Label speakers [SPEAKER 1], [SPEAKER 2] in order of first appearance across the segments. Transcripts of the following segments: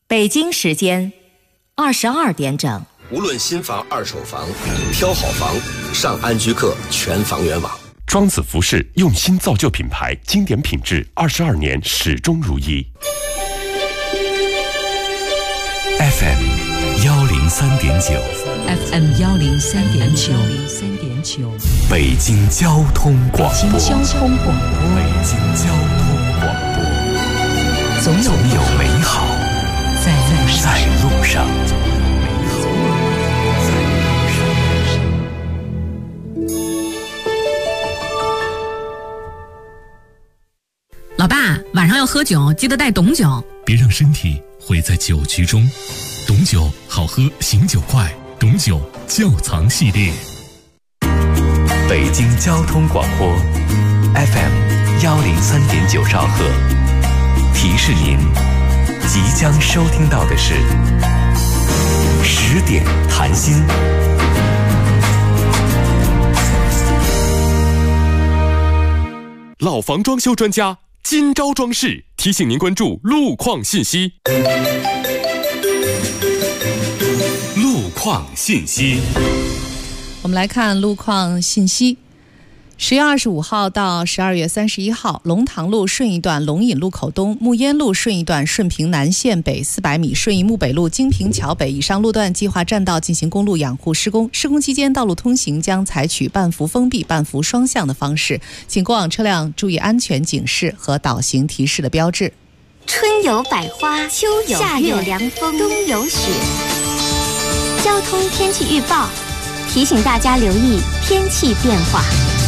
[SPEAKER 1] 北京时间22点整。
[SPEAKER 2] 无论新房、二手房，挑好房，上安居客全房源网。
[SPEAKER 3] 庄子服饰用心造就品牌，经典品质，22年始终如一。
[SPEAKER 4] FM 103.9
[SPEAKER 5] FM 103.9
[SPEAKER 4] 北京交通广播。
[SPEAKER 5] 北京交通广播。
[SPEAKER 4] 北京交通广播。总有美好在路上。
[SPEAKER 6] 老爸，晚上要喝酒，记得带董酒。
[SPEAKER 7] 别让身体毁在酒局中。董酒好喝，醒酒快。董酒窖藏系列。
[SPEAKER 4] 北京交通广播 FM 103.9兆赫。提示您，即将收听到的是10点谈心。
[SPEAKER 3] 老房装修专家今朝装饰提醒您关注路况信息。
[SPEAKER 4] 路况信息，
[SPEAKER 8] 我们来看路况信息。10月25号到12月31号，龙塘路顺义段龙引路口东、木烟路顺义段顺平南线北400米、顺义木北路金平桥北以上路段计划占道进行公路养护施工。施工期间，道路通行将采取半幅封闭、半幅双向的方式，请过往车辆注意安全警示和导行提示的标志。
[SPEAKER 9] 春有百花，秋有夏有凉风，冬有雪。交通天气预报提醒大家留意天气变化。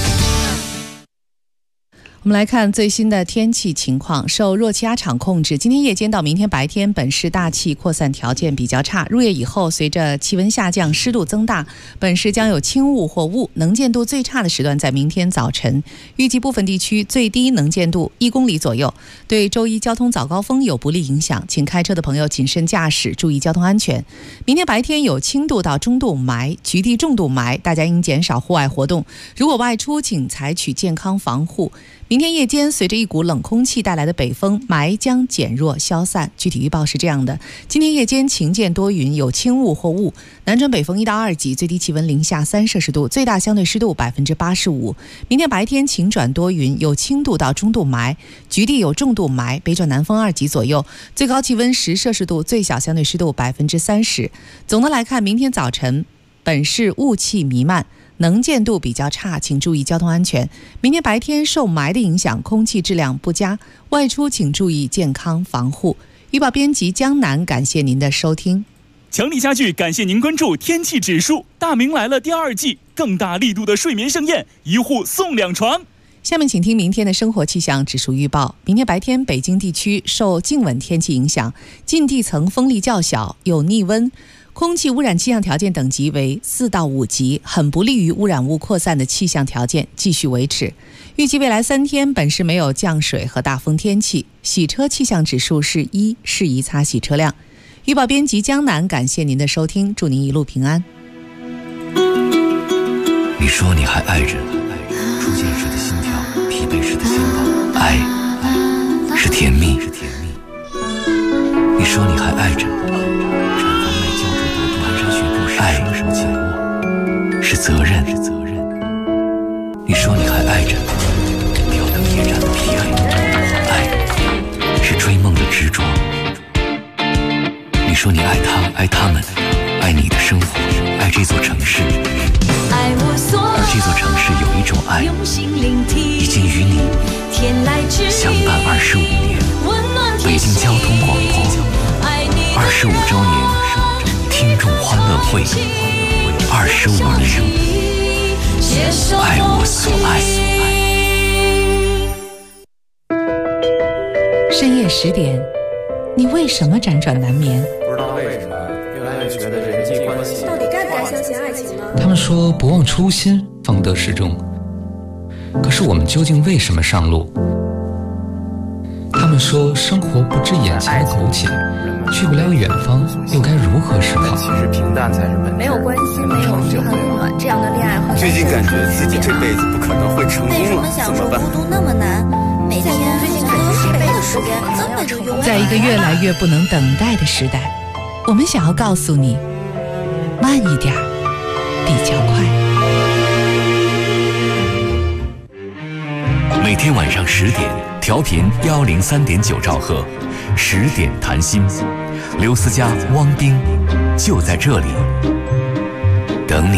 [SPEAKER 8] 我们来看最新的天气情况。受弱气压场控制，今天夜间到明天白天，本市大气扩散条件比较差。入夜以后，随着气温下降，湿度增大，本市将有轻雾或雾，能见度最差的时段在明天早晨。预计部分地区最低能见度1公里左右，对周一交通早高峰有不利影响，请开车的朋友谨慎驾驶，注意交通安全。明天白天有轻度到中度霾，局地重度霾，大家应减少户外活动。如果外出，请采取健康防护。明天夜间，随着一股冷空气带来的北风，霾将减弱消散。具体预报是这样的：今天夜间晴间多云，有轻雾或雾，南转北风1到2级，最低气温零下3摄氏度，最大相对湿度85%。明天白天晴转多云，有轻度到中度霾，局地有重度霾，北转南风2级左右，最高气温10摄氏度，最小相对湿度30%。总的来看，明天早晨本市雾气弥漫，能见度比较差，请注意交通安全。明天白天受霾的影响，空气质量不佳，外出请注意健康防护。预报编辑江南，感谢您的收听。
[SPEAKER 10] 强力家具感谢您关注天气指数，大明来了第2季，更大力度的睡眠盛宴，1户送2床。
[SPEAKER 8] 下面请听明天的生活气象指数预报。明天白天，北京地区受静稳天气影响，近地层风力较小，有逆温，空气污染气象条件等级为4到5级，很不利于污染物扩散的气象条件继续维持。预计未来3天，本市没有降水和大风天气，洗车气象指数是1，适宜擦洗车辆。预报编辑江南，感谢您的收听，祝您一路平安。
[SPEAKER 4] 你说你还爱着，初见时的心跳，疲惫时的心动，爱是甜蜜。你说你还爱着，爱是责任。你说你还爱着，挑灯夜战的疲惫，爱是追梦的执着。你说你爱他，爱他们，爱你的生活，爱这座城市。而这座城市有一种爱，已经与你相伴25年。北京交通广播25周年听众欢乐会，25年，爱我所爱。
[SPEAKER 8] 深夜10点，你为什么辗转难眠？
[SPEAKER 11] 不知道为什么越来越觉得人际关系
[SPEAKER 12] 到底该不该相信爱情呢？
[SPEAKER 13] 他们说不忘初心，方得始终。可是我们究竟为什么上路？他们说生活不止眼前的苟且，去不了远方，又该如何是好？
[SPEAKER 11] 其实平淡才是本质。
[SPEAKER 12] 没有关系，没有嘘寒问暖，这样的恋爱会
[SPEAKER 11] 最近感觉自己这辈子不可能会成功了，怎么办？
[SPEAKER 12] 为什么享受孤独那么难？每天最近感觉是被时间可能要超过。
[SPEAKER 8] 在一个越来越不能等待的时代，我们想要告诉你，慢一点比较快。
[SPEAKER 4] 每天晚上10点，调频103.9兆赫，10点谈心，刘思佳、汪冰就在这里等你。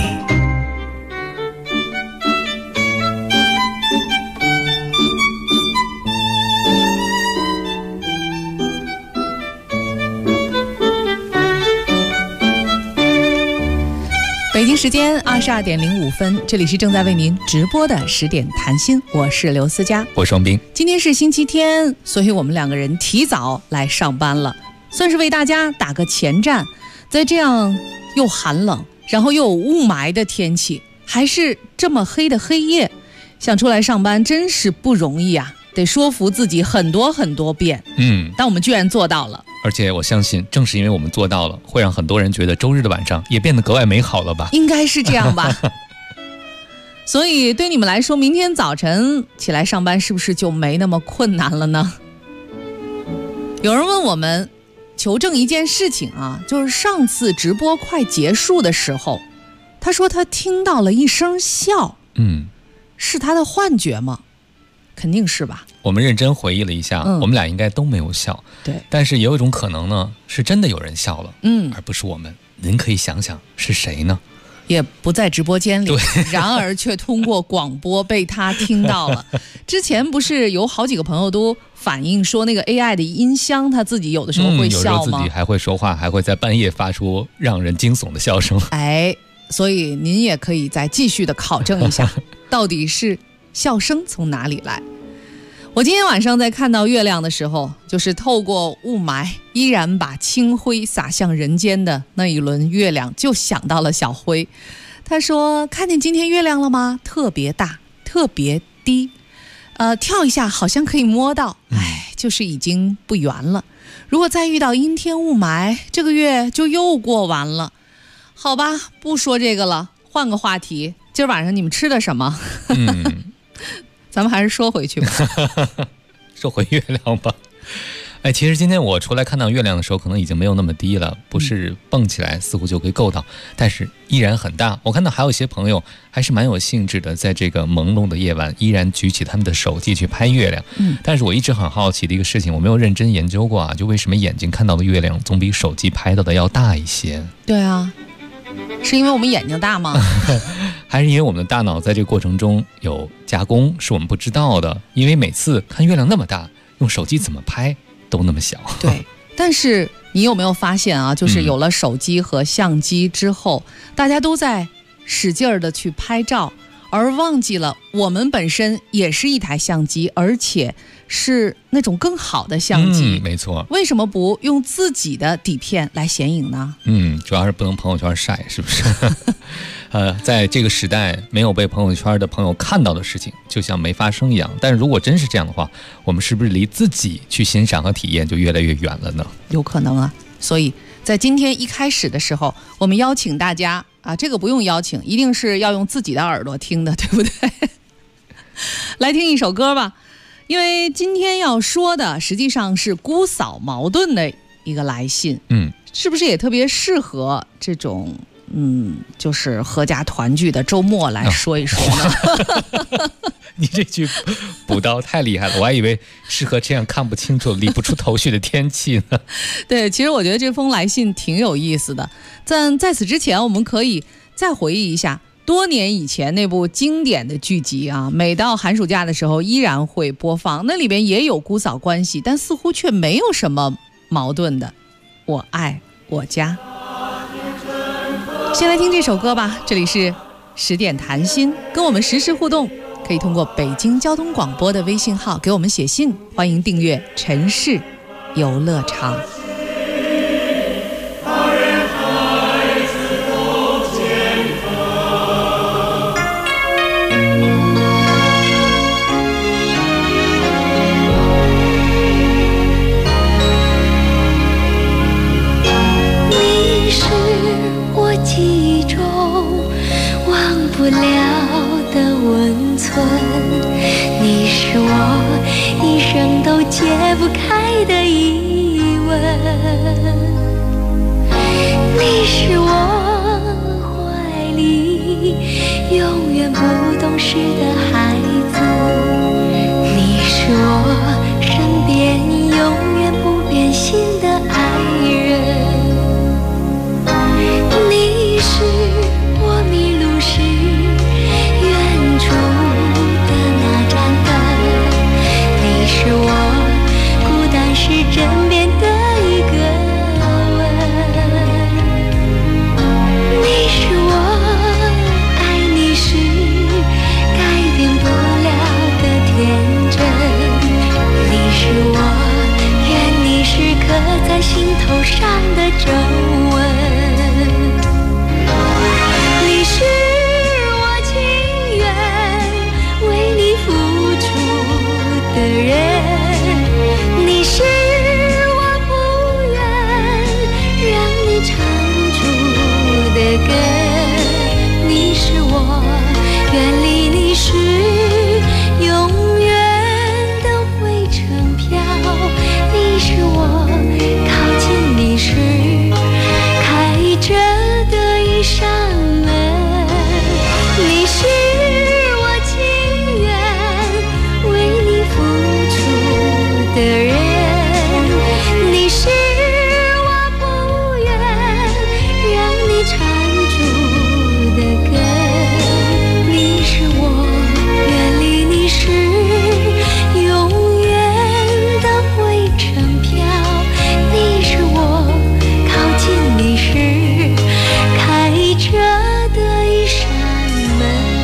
[SPEAKER 8] 北京时间22:05，这里是正在为您直播的10点谈心，我是刘思佳，
[SPEAKER 13] 我是双冰。
[SPEAKER 8] 今天是星期天，所以我们两个人提早来上班了，算是为大家打个前站。在这样又寒冷，然后又有雾霾的天气，还是这么黑的黑夜，想出来上班真是不容易啊，得说服自己很多遍。但我们居然做到了。
[SPEAKER 13] 而且我相信，正是因为我们做到了，会让很多人觉得周日的晚上也变得格外美好了吧？
[SPEAKER 8] 应该是这样吧。所以对你们来说，明天早晨起来上班是不是就没那么困难了呢？有人问我们求证一件事情啊，就是上次直播快结束的时候，他说他听到了一声笑，是他的幻觉吗？肯定是吧。
[SPEAKER 13] 我们认真回忆了一下，我们俩应该都没有笑。
[SPEAKER 8] 对，
[SPEAKER 13] 但是也有一种可能呢，是真的有人笑了，而不是我们。您可以想想是谁呢？
[SPEAKER 8] 也不在直播间里，然而却通过广播被他听到了。之前不是有好几个朋友都反映说，那个 AI 的音箱他自己有的时候会笑吗？
[SPEAKER 13] 有时候自己还会说话，还会在半夜发出让人惊悚的笑声。
[SPEAKER 8] 所以您也可以再继续的考证一下，到底是笑声从哪里来。我今天晚上在看到月亮的时候，就是透过雾霾依然把清辉洒向人间的那一轮月亮，就想到了小辉。他说看见今天月亮了吗？特别大，特别低，跳一下好像可以摸到，就是已经不圆了。如果再遇到阴天雾霾，这个月就又过完了。好吧，不说这个了，换个话题。今儿晚上你们吃的什么？咱们还是说回去吧。
[SPEAKER 13] 说回月亮吧。其实今天我出来看到月亮的时候，可能已经没有那么低了，不是蹦起来似乎就可以够到，但是依然很大。我看到还有一些朋友还是蛮有兴致的，在这个朦胧的夜晚依然举起他们的手机去拍月亮。但是我一直很好奇的一个事情，我没有认真研究过啊，就为什么眼睛看到的月亮总比手机拍到的要大一些？
[SPEAKER 8] 对啊，是因为我们眼睛大吗？
[SPEAKER 13] 还是因为我们的大脑在这个过程中有加工，是我们不知道的？因为每次看月亮那么大，用手机怎么拍都那么小。
[SPEAKER 8] 对，但是你有没有发现啊，就是有了手机和相机之后，大家都在使劲的去拍照，而忘记了我们本身也是一台相机，而且是那种更好的相机。
[SPEAKER 13] 没错。
[SPEAKER 8] 为什么不用自己的底片来显影呢？
[SPEAKER 13] 主要是不能朋友圈晒，是不是？在这个时代，没有被朋友圈的朋友看到的事情，就像没发生一样。但是如果真是这样的话，我们是不是离自己去欣赏和体验就越来越远了呢？
[SPEAKER 8] 有可能啊。所以在今天一开始的时候，我们邀请大家啊，这个不用邀请，一定是要用自己的耳朵听的，对不对？来听一首歌吧，因为今天要说的实际上是姑嫂矛盾的一个来信。是不是也特别适合这种就是合家团聚的周末来说一说呢？
[SPEAKER 13] 你这句补刀太厉害了，我还以为适合这样看不清楚理不出头绪的天气呢。
[SPEAKER 8] 对，其实我觉得这封来信挺有意思的。在此之前，我们可以再回忆一下多年以前那部经典的剧集啊，每到寒暑假的时候依然会播放，那里边也有姑嫂关系，但似乎却没有什么矛盾的。我爱我家。先来听这首歌吧，这里是10点谈心，跟我们实时互动，可以通过北京交通广播的微信号给我们写信，欢迎订阅城市游乐场。
[SPEAKER 14] 不了的温存，你是我一生都解不开的疑问，你是我怀里永远不懂事的孩子，你是我身边永远不变心的爱人，你是我迷路时远处的那盏灯，你是我孤单时枕边的一个吻，你是我爱你时改变不了的天真，你是我愿你时刻在心头上的皱纹，你是我情愿为你付出的人，你是我不愿让你长住的根，你是我远离你时永远都会成飘，你是我靠近你时开着的一扇门，你是我情愿为你付出的人，你是我不愿让你缠住的根，你是我远离你时永远都会成飘，你是我靠近你时开着的一扇门。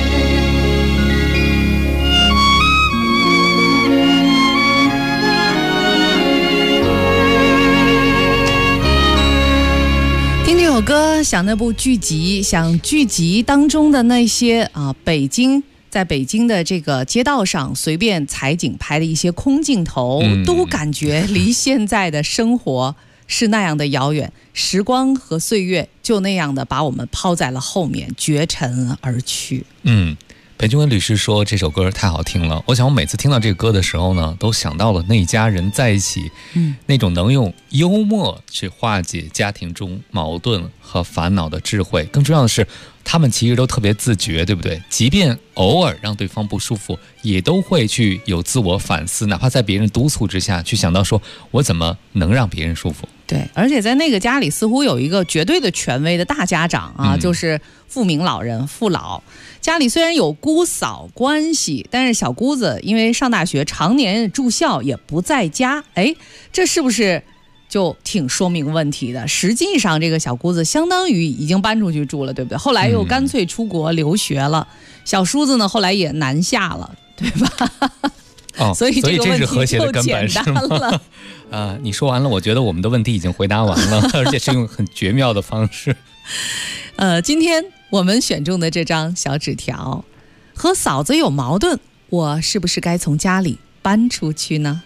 [SPEAKER 8] 听这首歌，想那部剧集，想剧集当中的那些在北京的这个街道上随便采景拍的一些空镜头，都感觉离现在的生活是那样的遥远，时光和岁月就那样的把我们抛在了后面，绝尘而去。
[SPEAKER 13] 裴君文律师说这首歌太好听了，我想我每次听到这个歌的时候呢，都想到了那一家人在一起，那种能用幽默去化解家庭中矛盾和烦恼的智慧。更重要的是，他们其实都特别自觉，对不对？即便偶尔让对方不舒服，也都会去有自我反思，哪怕在别人督促之下，去想到说我怎么能让别人舒服。
[SPEAKER 8] 对，而且在那个家里似乎有一个绝对的权威的大家长啊，就是富明老人父老。家里虽然有姑嫂关系，但是小姑子因为上大学常年住校也不在家，这是不是就挺说明问题的？实际上这个小姑子相当于已经搬出去住了，对不对？后来又干脆出国留学了，小叔子呢后来也南下了，对吧？所以这个问题就简单了。
[SPEAKER 13] 你说完了，我觉得我们的问题已经回答完了，而且是用很绝妙的方式。
[SPEAKER 8] 今天我们选中的这张小纸条，和嫂子有矛盾，我是不是该从家里搬出去呢？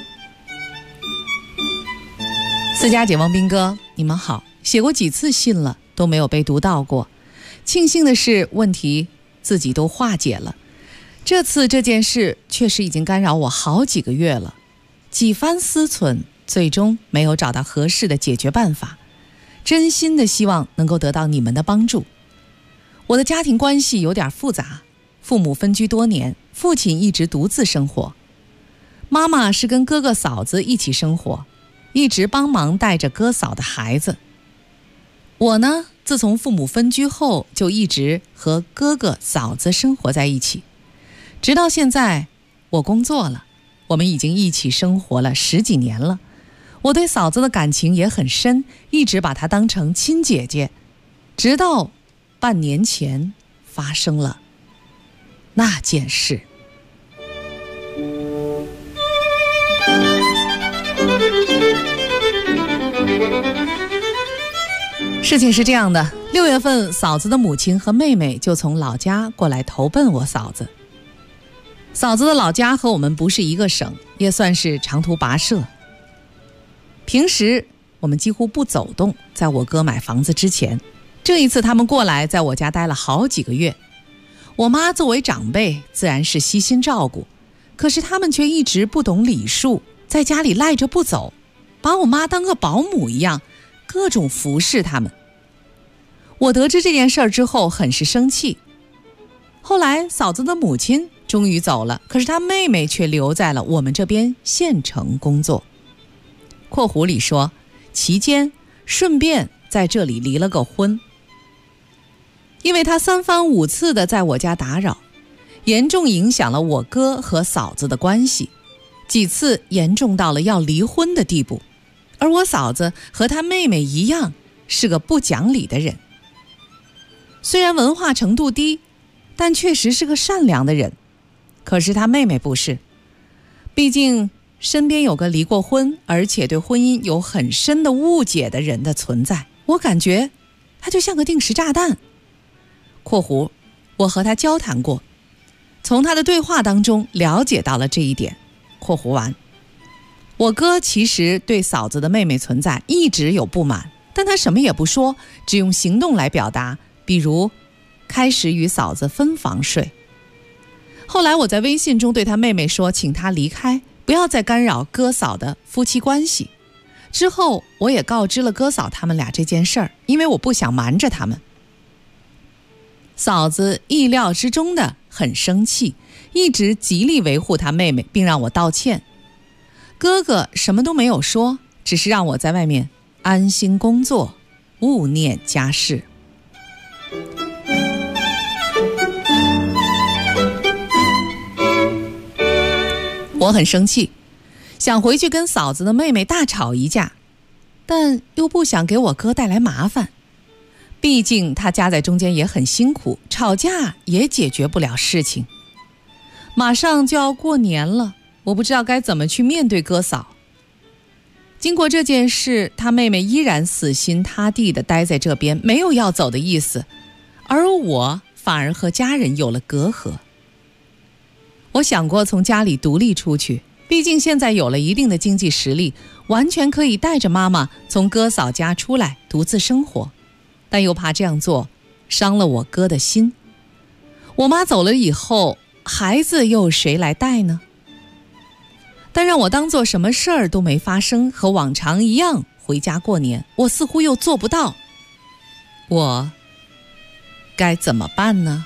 [SPEAKER 8] 私家解放兵哥，你们好，写过几次信了，都没有被读到过。庆幸的是，问题自己都化解了。这次这件事确实已经干扰我好几个月了，几番思忖，最终没有找到合适的解决办法。真心的希望能够得到你们的帮助。我的家庭关系有点复杂，父母分居多年，父亲一直独自生活，妈妈是跟哥哥嫂子一起生活，一直帮忙带着哥嫂的孩子。我呢，自从父母分居后，就一直和哥哥嫂子生活在一起，直到现在我工作了，我们已经一起生活了10几年了。我对嫂子的感情也很深，一直把她当成亲姐姐，直到半年前发生了那件事。事情是这样的，6月份嫂子的母亲和妹妹就从老家过来投奔我嫂子。嫂子的老家和我们不是一个省，也算是长途跋涉。平时我们几乎不走动，在我哥买房子之前，这一次他们过来，在我家待了好几个月。我妈作为长辈，自然是悉心照顾， 可是他们却一直不懂礼数，在家里赖着不走，把我妈当个保姆一样，各种服侍他们。我得知这件事儿之后很是生气。后来嫂子的母亲终于走了，可是她妹妹却留在了我们这边县城工作。括弧里说，期间顺便在这里离了个婚。因为她3番5次的在我家打扰，严重影响了我哥和嫂子的关系，几次严重到了要离婚的地步。而我嫂子和她妹妹一样，是个不讲理的人。虽然文化程度低，但确实是个善良的人。可是她妹妹不是，毕竟身边有个离过婚，而且对婚姻有很深的误解的人的存在，我感觉她就像个定时炸弹。括弧，我和她交谈过，从她的对话当中了解到了这一点。括弧完，我哥其实对嫂子的妹妹存在一直有不满，但他什么也不说，只用行动来表达，比如开始与嫂子分房睡。后来我在微信中对他妹妹说，请她离开，不要再干扰哥嫂的夫妻关系。之后我也告知了哥嫂他们俩这件事儿，因为我不想瞒着他们。嫂子意料之中的很生气，一直极力维护她妹妹，并让我道歉。哥哥什么都没有说，只是让我在外面安心工作，勿念家事。我很生气，想回去跟嫂子的妹妹大吵一架，但又不想给我哥带来麻烦。毕竟他夹在中间也很辛苦，吵架也解决不了事情。马上就要过年了，我不知道该怎么去面对哥嫂。经过这件事，他妹妹依然死心塌地地待在这边，没有要走的意思，而我反而和家人有了隔阂。我想过从家里独立出去，毕竟现在有了一定的经济实力，完全可以带着妈妈从哥嫂家出来独自生活，但又怕这样做伤了我哥的心。我妈走了以后，孩子又谁来带呢？但让我当做什么事儿都没发生，和往常一样回家过年，我似乎又做不到。我该怎么办呢？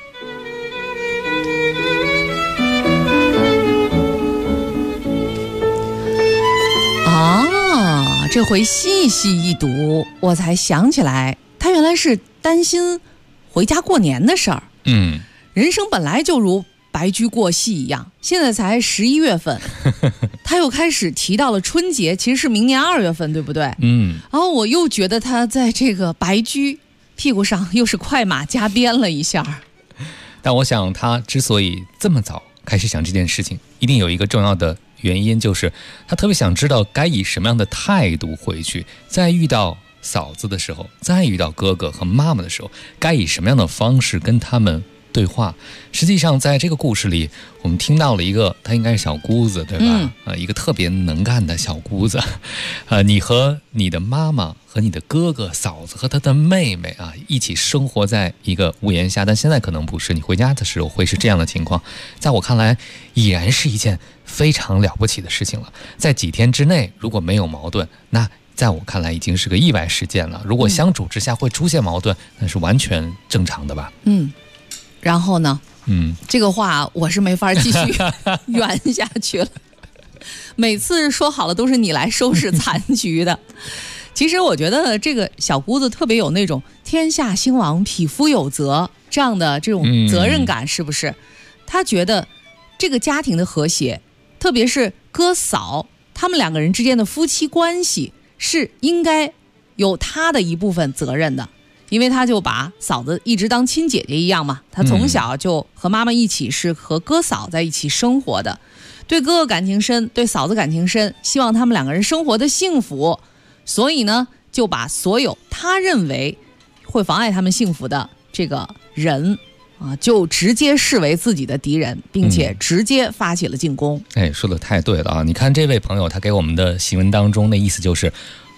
[SPEAKER 8] 这回细细一读，我才想起来，他原来是担心回家过年的事儿。人生本来就如白驹过隙一样，现在才11月份，他又开始提到了春节，其实是明年2月份，对不对？然后我又觉得他在这个白驹屁股上又是快马加鞭了一下。
[SPEAKER 13] 但我想他之所以这么早开始想这件事情，一定有一个重要的原因，就是他特别想知道该以什么样的态度回去，在遇到嫂子的时候，再遇到哥哥和妈妈的时候，该以什么样的方式跟他们对话。实际上在这个故事里，我们听到了一个，他应该是小姑子，对吧？一个特别能干的小姑子。你和你的妈妈和你的哥哥嫂子和他的妹妹啊，一起生活在一个屋檐下，但现在可能不是，你回家的时候会是这样的情况。在我看来，已然是一件非常了不起的事情了。在几天之内如果没有矛盾，那在我看来已经是个意外事件了。如果相处之下会出现矛盾，那是完全正常的吧。
[SPEAKER 8] 然后呢？这个话我是没法继续圆下去了。每次说好了都是你来收拾残局的。其实我觉得这个小姑子特别有那种天下兴亡，匹夫有责这样的这种责任感，是不是？她觉得这个家庭的和谐，特别是哥嫂他们两个人之间的夫妻关系，是应该有她的一部分责任的。因为他就把嫂子一直当亲姐姐一样嘛，他从小就和妈妈一起，是和哥嫂在一起生活的，对哥哥感情深，对嫂子感情深，希望他们两个人生活的幸福，所以呢就把所有他认为会妨碍他们幸福的这个人就直接视为自己的敌人，并且直接发起了进攻。
[SPEAKER 13] 说的太对了啊！你看这位朋友他给我们的新闻当中的意思就是，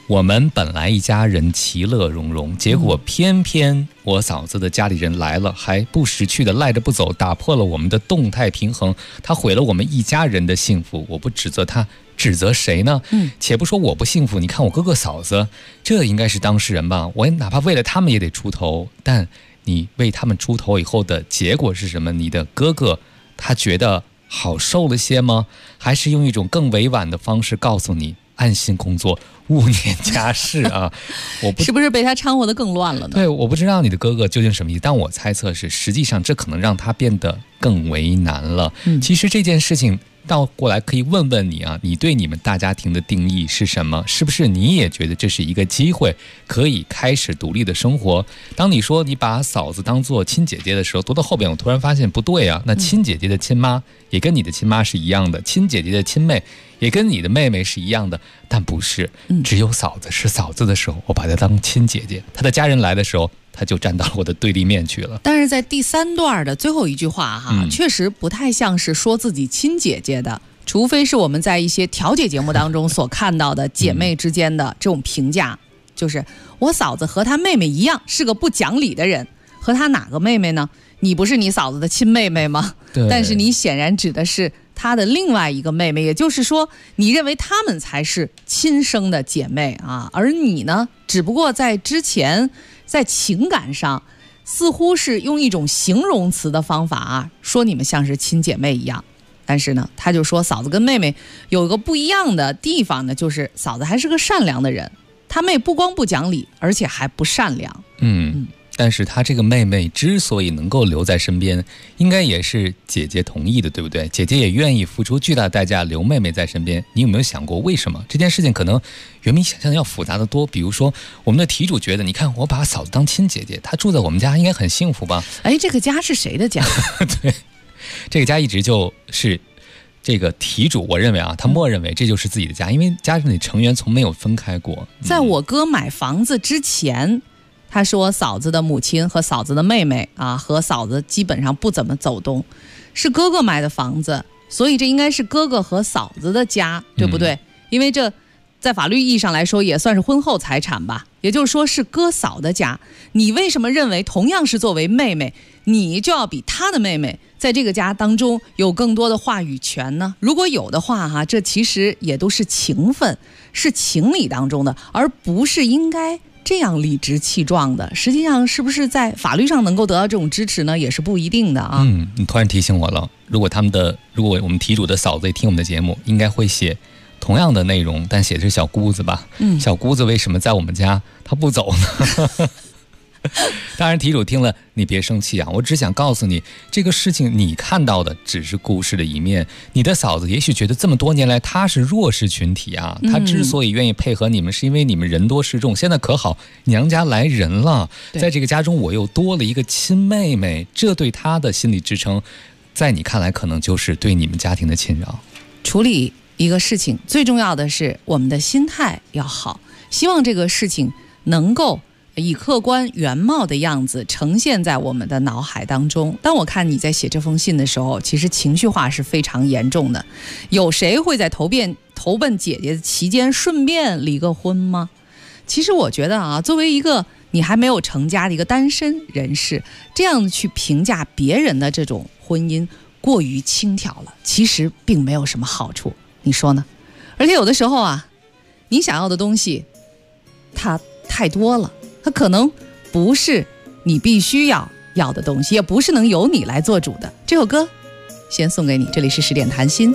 [SPEAKER 13] 我们本来一家人其乐融融，结果偏偏我嫂子的家里人来了，还不识趣的赖着不走，打破了我们的动态平衡，他毁了我们一家人的幸福。我不指责他，指责谁呢？且不说我不幸福，你看我哥哥嫂子，这应该是当事人吧，我哪怕为了他们也得出头，但你为他们出头以后的结果是什么？你的哥哥他觉得好受了些吗？还是用一种更委婉的方式告诉你安心工作，勿念家事啊？
[SPEAKER 8] 是不是被他掺和得更乱了呢？
[SPEAKER 13] 对，我不知道你的哥哥究竟什么意思，但我猜测是，实际上这可能让他变得更为难了。其实这件事情倒过来可以问问你啊，你对你们大家庭的定义是什么？是不是你也觉得这是一个机会，可以开始独立的生活？当你说你把嫂子当做亲姐姐的时候，读到后边我突然发现不对啊，那亲姐姐的亲妈也跟你的亲妈是一样的，亲姐姐的亲妹也跟你的妹妹是一样的，但不是，只有嫂子是嫂子的时候，我把她当亲姐姐，她的家人来的时候，她就站到了我的对立面去了。
[SPEAKER 8] 但是在第3段的最后一句话哈，确实不太像是说自己亲姐姐的，除非是我们在一些调解节目当中所看到的姐妹之间的这种评价，就是我嫂子和她妹妹一样是个不讲理的人，和她哪个妹妹呢？你不是你嫂子的亲妹妹吗？但是你显然指的是她的另外一个妹妹，也就是说你认为她们才是亲生的姐妹啊，而你呢，只不过在之前在情感上似乎是用一种形容词的方法啊，说你们像是亲姐妹一样。但是呢，他就说嫂子跟妹妹有一个不一样的地方呢，就是嫂子还是个善良的人，她妹不光不讲理，而且还不善良。
[SPEAKER 13] 但是她这个妹妹之所以能够留在身边，应该也是姐姐同意的，对不对？姐姐也愿意付出巨大的代价留妹妹在身边。你有没有想过为什么？这件事情可能远比想象的要复杂的多。比如说我们的题主觉得，你看我把嫂子当亲姐姐，她住在我们家应该很幸福吧？
[SPEAKER 8] 这个家是谁的家？
[SPEAKER 13] 对，这个家一直就是这个题主，我认为啊，他默认为这就是自己的家，因为家里的成员从没有分开过。
[SPEAKER 8] 在我哥买房子之前，他说嫂子的母亲和嫂子的妹妹啊，和嫂子基本上不怎么走动，是哥哥买的房子，所以这应该是哥哥和嫂子的家，对不对？因为这在法律意义上来说也算是婚后财产吧，也就是说是哥嫂的家。你为什么认为同样是作为妹妹，你就要比她的妹妹在这个家当中有更多的话语权呢？如果有的话哈，这其实也都是情分，是情理当中的，而不是应该这样理直气壮的。实际上是不是在法律上能够得到这种支持呢，也是不一定的啊。
[SPEAKER 13] 你突然提醒我了，如果我们题主的嫂子也听我们的节目，应该会写同样的内容，但写的是小姑子吧？小姑子为什么在我们家她不走呢？当然题主听了你别生气啊，我只想告诉你，这个事情你看到的只是故事的一面，你的嫂子也许觉得这么多年来她是弱势群体啊，她之所以愿意配合你们，是因为你们人多势众，现在可好，娘家来人了，在这个家中我又多了一个亲妹妹，这对她的心理支撑，在你看来可能就是对你们家庭的侵扰。
[SPEAKER 8] 处理一个事情最重要的是我们的心态要好，希望这个事情能够以客观原貌的样子呈现在我们的脑海当中。当我看你在写这封信的时候，其实情绪化是非常严重的。有谁会在投奔姐姐的期间顺便离个婚吗？其实我觉得啊，作为一个你还没有成家的一个单身人士，这样去评价别人的这种婚姻过于轻佻了，其实并没有什么好处，你说呢？而且有的时候啊，你想要的东西它太多了，它可能不是你必须要的东西，也不是能由你来做主的。这首歌先送给你，这里是10点谈心。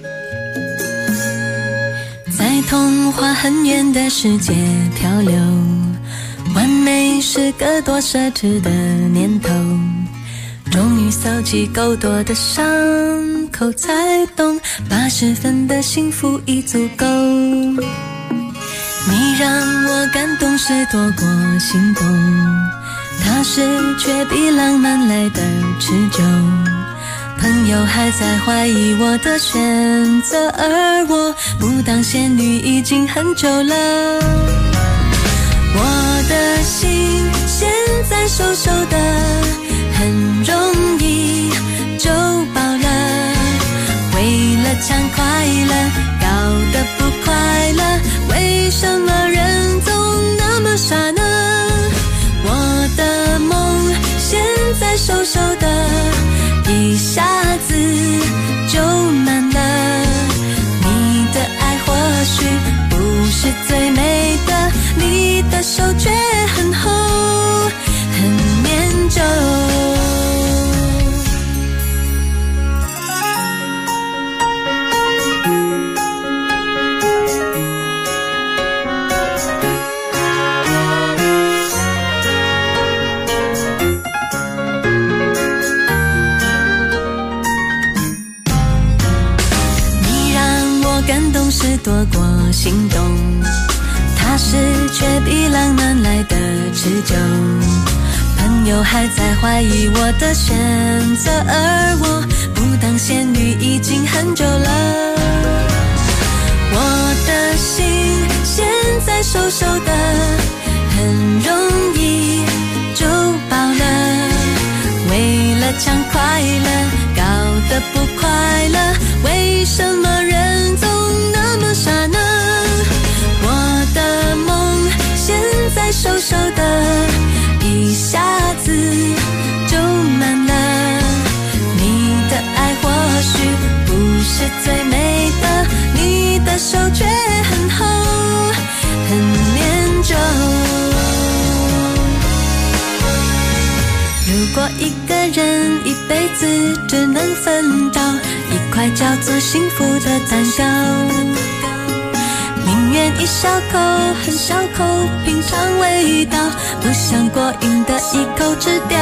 [SPEAKER 14] 在童话很远的世界漂流，完美是个多奢侈的念头，终于扫起够多的伤口，才懂80分的幸福已足够。你让我感动是多过心动，踏实却比浪漫来的持久。朋友还在怀疑我的选择，而我不当仙女已经很久了。我的心现在瘦瘦的，很容易就饱了。为了抢快乐，搞得不快乐，为什么人
[SPEAKER 15] 是多过心动，踏实却比浪漫来得持久。朋友还在怀疑我的选择，而我不当仙女已经很久了。我的心现在瘦瘦的，很容易就饱了。为了抢快乐，搞得不快乐，为什么人总那么傻呢？我的梦现在瘦瘦的，一下子就满了。你的爱或许不是最美的，你的手却很厚很粘稠。如果一个人一辈子只能分到一块叫做幸福的蛋糕，宁愿一小口很小口品尝味道，不想过瘾的一口吃掉。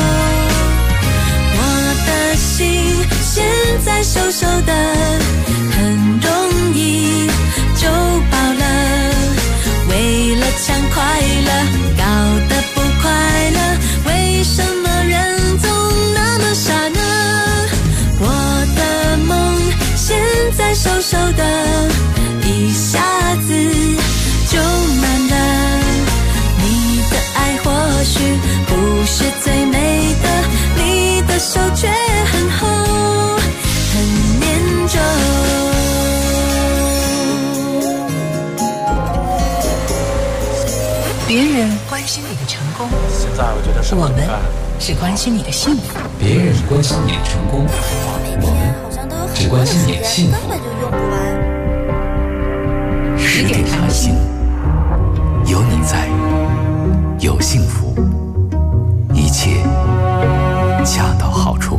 [SPEAKER 15] 我的心现在瘦瘦的，很容易就饱了。为了抢快乐，搞得不快乐，为什么人总那么傻呢？我的梦现在瘦瘦的，一下子就满了。你的爱或许不是最美的，你的手却很厚很粘稠。
[SPEAKER 5] 别人关心你的成功，
[SPEAKER 11] 现在我觉得
[SPEAKER 5] 我们是关心你的幸福。
[SPEAKER 13] 别人关心你的成功，我们只关心你的幸福。
[SPEAKER 4] 10点开心，有你在，有幸福，一切恰到好处。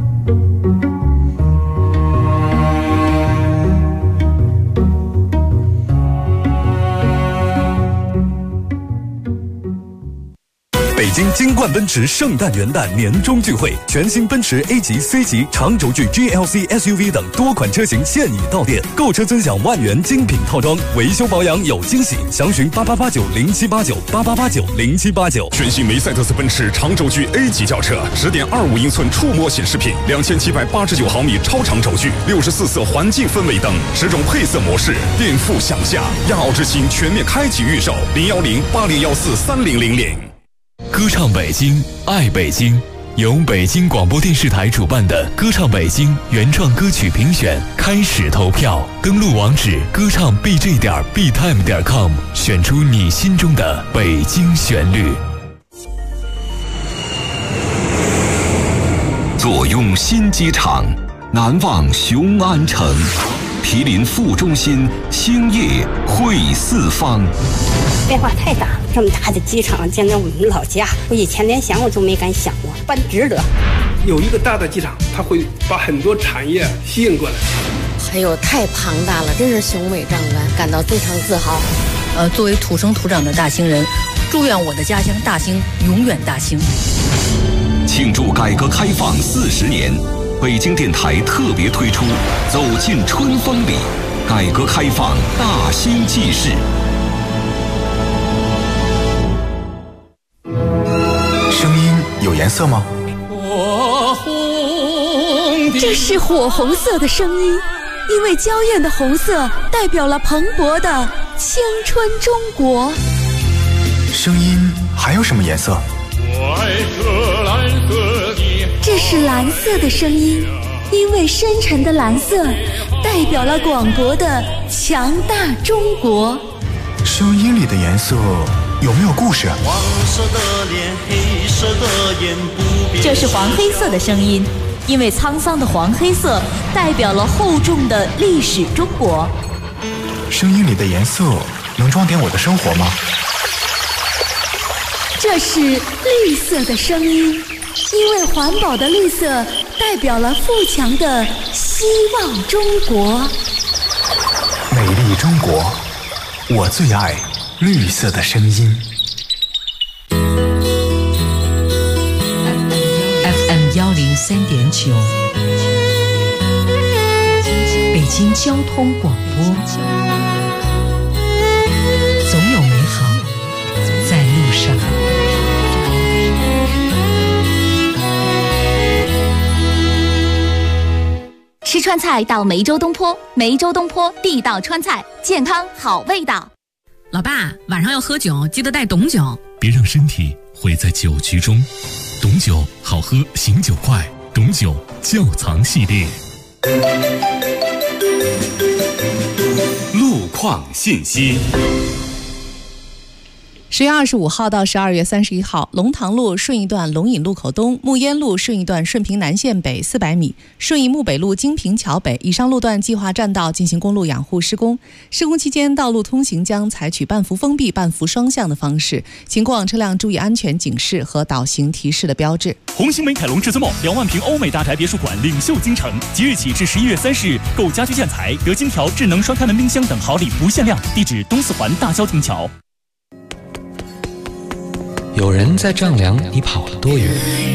[SPEAKER 16] 北京金冠奔驰圣诞元旦年终聚会，全新奔驰 A 级、C 级、长轴距 GLC SUV 等多款车型现已到店，购车尊享万元精品套装，维修保养有惊喜，详询8889078988890789。
[SPEAKER 17] 全新梅赛德斯奔驰长轴距 A 级轿车，10.25英寸触摸显示屏，2789毫米超长轴距，64色环境氛围灯，10种配色模式，垫付享下，亚奥之星全面开启预售，01080143000。
[SPEAKER 7] 歌唱北京，爱北京，由北京广播电视台主办的歌唱北京原创歌曲评选开始投票，登录网址歌唱 bj.btime.com， 选出你心中的北京旋律。
[SPEAKER 2] 坐拥新机场，难忘雄安城，毗邻副中心，兴业汇四方。
[SPEAKER 18] 变化太大，这么大的机场，简直我们老家，我以前连想我都没敢想过，办值得。
[SPEAKER 19] 有一个大的机场，它会把很多产业吸引过来。
[SPEAKER 20] 哎呦，太庞大了，真是雄伟壮观，感到非常自豪。作为土生土长的大兴人，祝愿我的家乡大兴永远大兴。
[SPEAKER 2] 庆祝改革开放40年，北京电台特别推出《走进春风里》，改革开放大兴纪事。
[SPEAKER 21] 声音有颜色吗？
[SPEAKER 14] 这是火红色的声音，因为娇艳的红色代表了蓬勃的青春中国。
[SPEAKER 21] 声音还有什么颜色？
[SPEAKER 14] 这是蓝色的声音，因为深沉的蓝色代表了广博的强大中国。
[SPEAKER 21] 声音里的颜色有没有故事？
[SPEAKER 22] 黄色的脸，黑色的眼，不变。
[SPEAKER 1] 这是黄黑色的声音，因为沧桑的黄黑色代表了厚重的历史中国。
[SPEAKER 21] 声音里的颜色能装点我的生活吗？
[SPEAKER 14] 这是绿色的声音，因为环保的绿色代表了富强的希望中国。
[SPEAKER 21] 美丽中国，我最爱绿色的声音。
[SPEAKER 5] FM 103.9，北京交通广播，总有美好在路上。
[SPEAKER 1] 吃川菜到梅州东坡，梅州东坡地道川菜，健康好味道。
[SPEAKER 3] 老爸，晚上要喝酒，记得带董酒。
[SPEAKER 7] 别让身体毁在酒局中。董酒好喝，醒酒快。董酒窖藏系列。
[SPEAKER 2] 路况信息。
[SPEAKER 8] 10月25号到12月31号，龙塘路顺义段龙引路口东、木烟路顺义段顺平南线北400米，顺义木北路金平桥北以上路段计划占道进行公路养护施工。施工期间，道路通行将采取半幅封闭、半幅双向的方式，请过往车辆注意安全警示和导行提示的标志。
[SPEAKER 10] 红星美凯龙至尊梦2万平欧美大宅别墅馆领袖京城，即日起至11月30日，购家居建材得金条、智能双开门冰箱等好礼不限量。地址：东四环大郊亭桥。
[SPEAKER 13] 有人在丈量你跑了多远，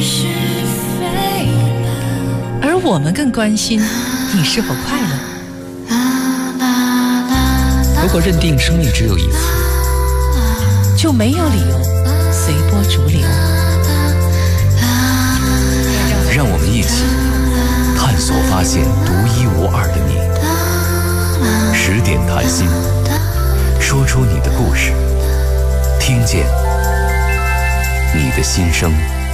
[SPEAKER 5] 而我们更关心你是否快乐。
[SPEAKER 13] 如果认定生命只有一次，
[SPEAKER 5] 就没有理由随波逐流。
[SPEAKER 4] 让我们一起探索发现独一无二的你。10点谈心，说出你的故事，听见你的心声。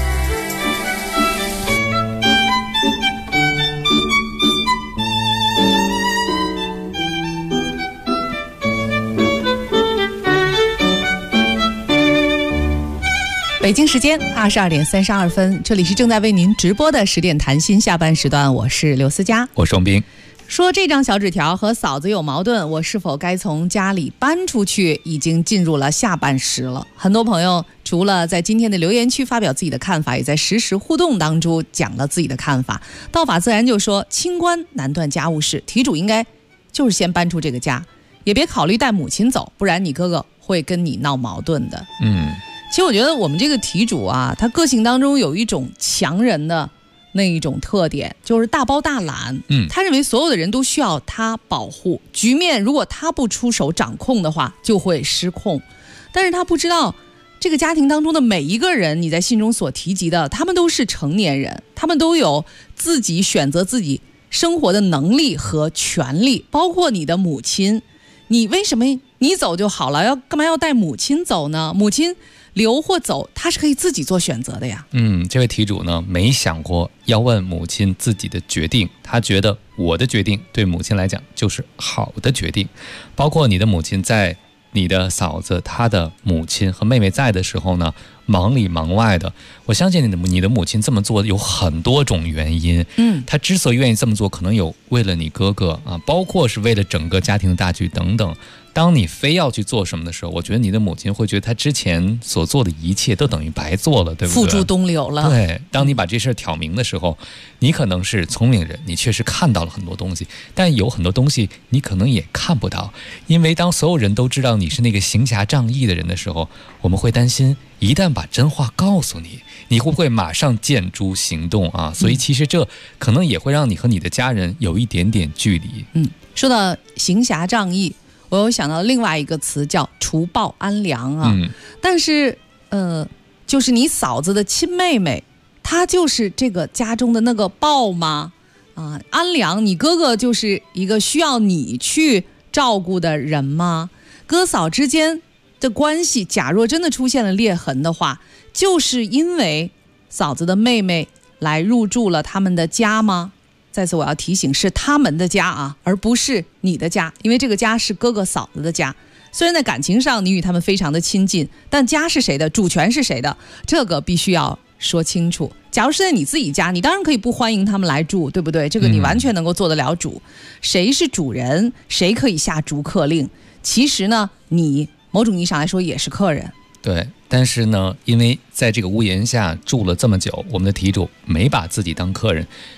[SPEAKER 8] 北京时间22点32分，这里是正在为您直播的10点谈心下半时段，我是刘思佳，
[SPEAKER 13] 我是王斌。
[SPEAKER 8] 说这张小纸条和嫂子有矛盾，我是否该从家里搬出去，已经进入了下半时了。很多朋友除了在今天的留言区发表自己的看法，也在实时互动当中讲了自己的看法。道法自然就说，清官难断家务事，题主应该就是先搬出这个家，也别考虑带母亲走，不然你哥哥会跟你闹矛盾的。其实我觉得我们这个题主啊，他个性当中有一种强人的那一种特点，就是大包大揽。他认为所有的人都需要他保护，局面如果他不出手掌控的话，就会失控。但是他不知道，这个家庭当中的每一个人，你在信中所提及的，他们都是成年人，他们都有自己选择自己生活的能力和权利，包括你的母亲。你为什么你走就好了，干嘛要带母亲走呢？母亲留或走，他是可以自己做选择的呀。
[SPEAKER 13] 这位题主呢，没想过要问母亲自己的决定，他觉得我的决定对母亲来讲就是好的决定。包括你的母亲在你的嫂子她的母亲和妹妹在的时候呢，忙里忙外的，我相信你的母亲这么做有很多种原因。她之所以愿意这么做，可能有为了你哥哥啊，包括是为了整个家庭的大局等等。当你非要去做什么的时候，我觉得你的母亲会觉得她之前所做的一切都等于白做了，对不对？
[SPEAKER 8] 付诸东流了。
[SPEAKER 13] 对，当你把这事儿挑明的时候，你可能是聪明人，你确实看到了很多东西，但有很多东西你可能也看不到，因为当所有人都知道你是那个行侠仗义的人的时候，我们会担心一旦把真话告诉你，你会不会马上见诸行动啊？所以其实这可能也会让你和你的家人有一点点距离。
[SPEAKER 8] 说到行侠仗义，我有想到另外一个词叫除暴安良啊。但是就是你嫂子的亲妹妹，她就是这个家中的那个暴吗？安良，你哥哥就是一个需要你去照顾的人吗？哥嫂之间的关系，假若真的出现了裂痕的话，就是因为嫂子的妹妹来入住了他们的家吗？再次我要提醒，是他们的家啊，而不是你的家，因为这个家是哥哥嫂子的家。虽然在感情上你与他们非常的亲近，但家是谁的，主权是谁的，这个必须要说清楚。假如是在你自己家，你当然可以不欢迎他们来住，对不对？这个你完全能够做得了主。谁是主人，谁可以下逐客令，其实呢，你某种意义上来说也是客人。
[SPEAKER 13] 对，但是呢，因为在这个屋檐下住了这么久，我们的题主没把自己当客人，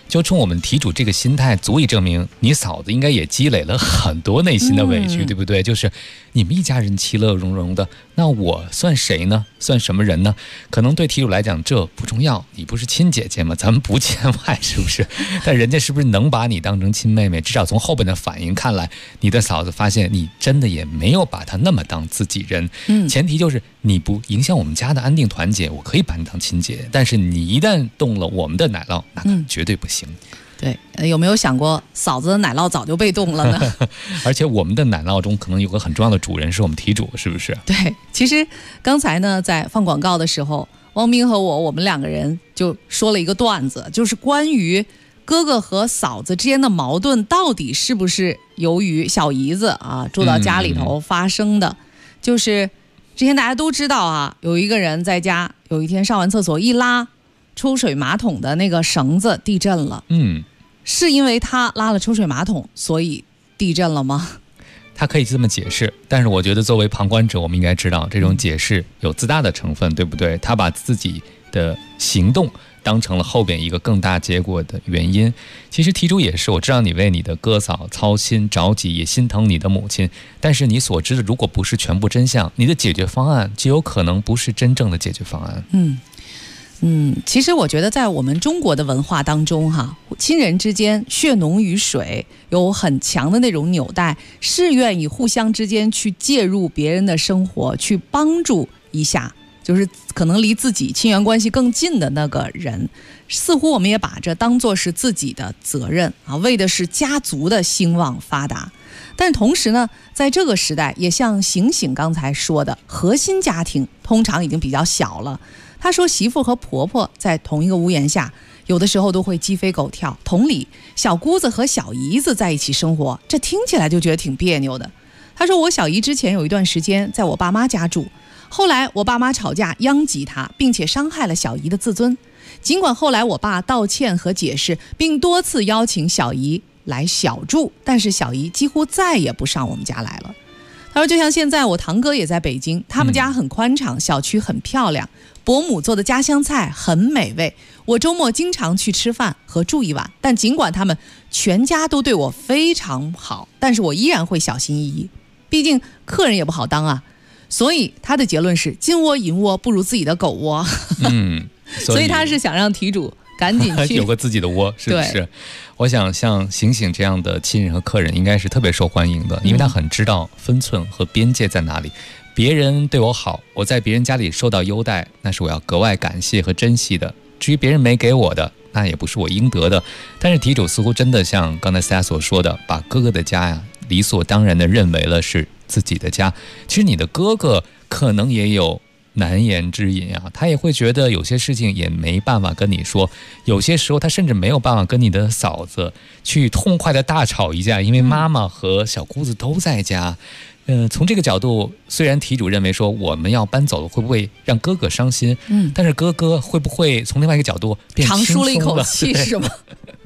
[SPEAKER 13] 就冲我们题主这个心态，足以证明你嫂子应该也积累了很多内心的委屈，对不对？就是你们一家人其乐融融的，那我算谁呢？算什么人呢？可能对题主来讲这不重要，你不是亲姐姐吗？咱们不见外，是不是？但人家是不是能把你当成亲妹妹？至少从后边的反应看来，你的嫂子发现你真的也没有把她那么当自己人。前提就是你不影响我们家的安定团结，我可以把你当亲姐，但是你一旦动了我们的奶酪，那可绝对不行。
[SPEAKER 8] 对，有没有想过嫂子的奶酪早就被动了呢？
[SPEAKER 13] 而且我们的奶酪中可能有个很重要的主人是我们题主，是不是？
[SPEAKER 8] 对，其实刚才呢在放广告的时候，汪斌和我们两个人就说了一个段子，就是关于哥哥和嫂子之间的矛盾到底是不是由于小姨子啊住到家里头发生的。就是之前大家都知道啊，有一个人在家有一天上完厕所一拉抽水马桶的那个绳子地震了。是因为他拉了抽水马桶所以地震了吗？
[SPEAKER 13] 他可以这么解释，但是我觉得作为旁观者，我们应该知道这种解释有自大的成分，对不对？他把自己的行动当成了后边一个更大结果的原因。其实题主也是，我知道你为你的哥嫂操心着急，也心疼你的母亲，但是你所知的如果不是全部真相，你的解决方案就有可能不是真正的解决方案。
[SPEAKER 8] 其实我觉得在我们中国的文化当中亲人之间血浓于水，有很强的那种纽带，是愿意互相之间去介入别人的生活，去帮助一下，就是可能离自己亲缘关系更近的那个人，似乎我们也把这当作是自己的责任为的是家族的兴旺发达。但同时呢，在这个时代也像醒醒刚才说的，核心家庭通常已经比较小了。他说媳妇和婆婆在同一个屋檐下，有的时候都会鸡飞狗跳。同理，小姑子和小姨子在一起生活，这听起来就觉得挺别扭的。他说我小姨之前有一段时间在我爸妈家住，后来我爸妈吵架殃及她，并且伤害了小姨的自尊。尽管后来我爸道歉和解释，并多次邀请小姨来小住，但是小姨几乎再也不上我们家来了。他说就像现在我堂哥也在北京，他们家很宽敞，小区很漂亮，伯母做的家乡菜很美味，我周末经常去吃饭和住一晚，但尽管他们全家都对我非常好，但是我依然会小心翼翼，毕竟客人也不好当啊。所以他的结论是金窝银窝不如自己的狗窝。所以他是想让题主赶紧去
[SPEAKER 13] 有个自己的窝，是不是？我想像醒醒这样的亲人和客人应该是特别受欢迎的，因为他很知道分寸和边界在哪里。别人对我好，我在别人家里受到优待，那是我要格外感谢和珍惜的。至于别人没给我的，那也不是我应得的。但是题主似乎真的像刚才大家所说的，把哥哥的家呀理所当然的认为了是自己的家。其实你的哥哥可能也有难言之隐啊，他也会觉得有些事情也没办法跟你说，有些时候他甚至没有办法跟你的嫂子去痛快的大吵一架，因为妈妈和小姑子都在家。从这个角度，虽然题主认为说我们要搬走了会不会让哥哥伤心，但是哥哥会不会从另外一个角度变轻松
[SPEAKER 8] 长舒了一口气是吗？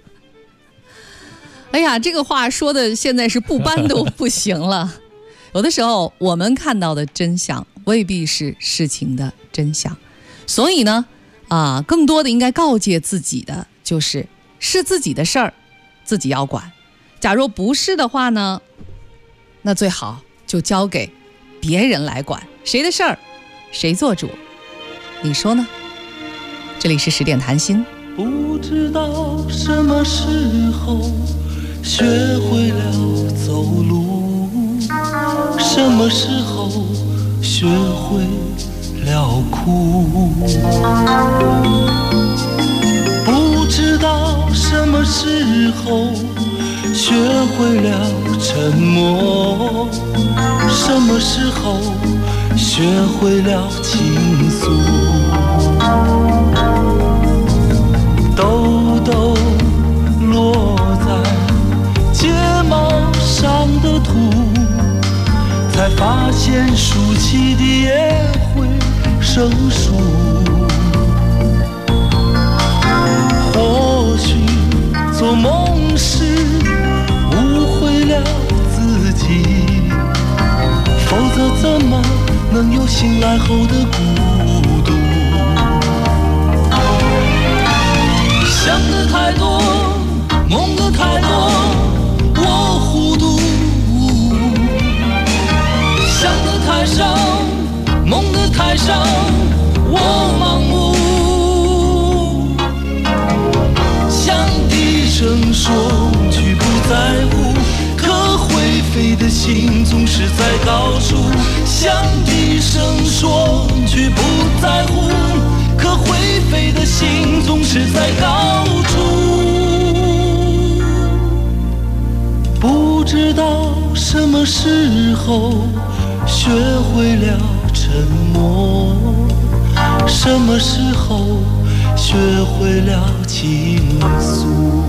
[SPEAKER 8] 哎呀，这个话说的现在是不搬都不行了。有的时候我们看到的真相未必是事情的真相，所以呢更多的应该告诫自己的就是自己的事儿自己要管，假如不是的话呢，那最好就交给别人来管，谁的事儿谁做主，你说呢？这里是10点谈心。
[SPEAKER 22] 不知道什么时候学会了走路，什么时候学会了哭，不知道什么时候学会了沉默，什么时候学会了倾诉，痘痘落在睫毛上的土，才发现竖起的也会生疏。或许做梦时误会了自己，否则怎么能有醒来后的孤独？想的太多却不在乎，可灰飞的心总是在高处，想低声说却不在乎，可灰飞的心总是在高处。不知道什么时候学会了沉默，什么时候学会了倾诉。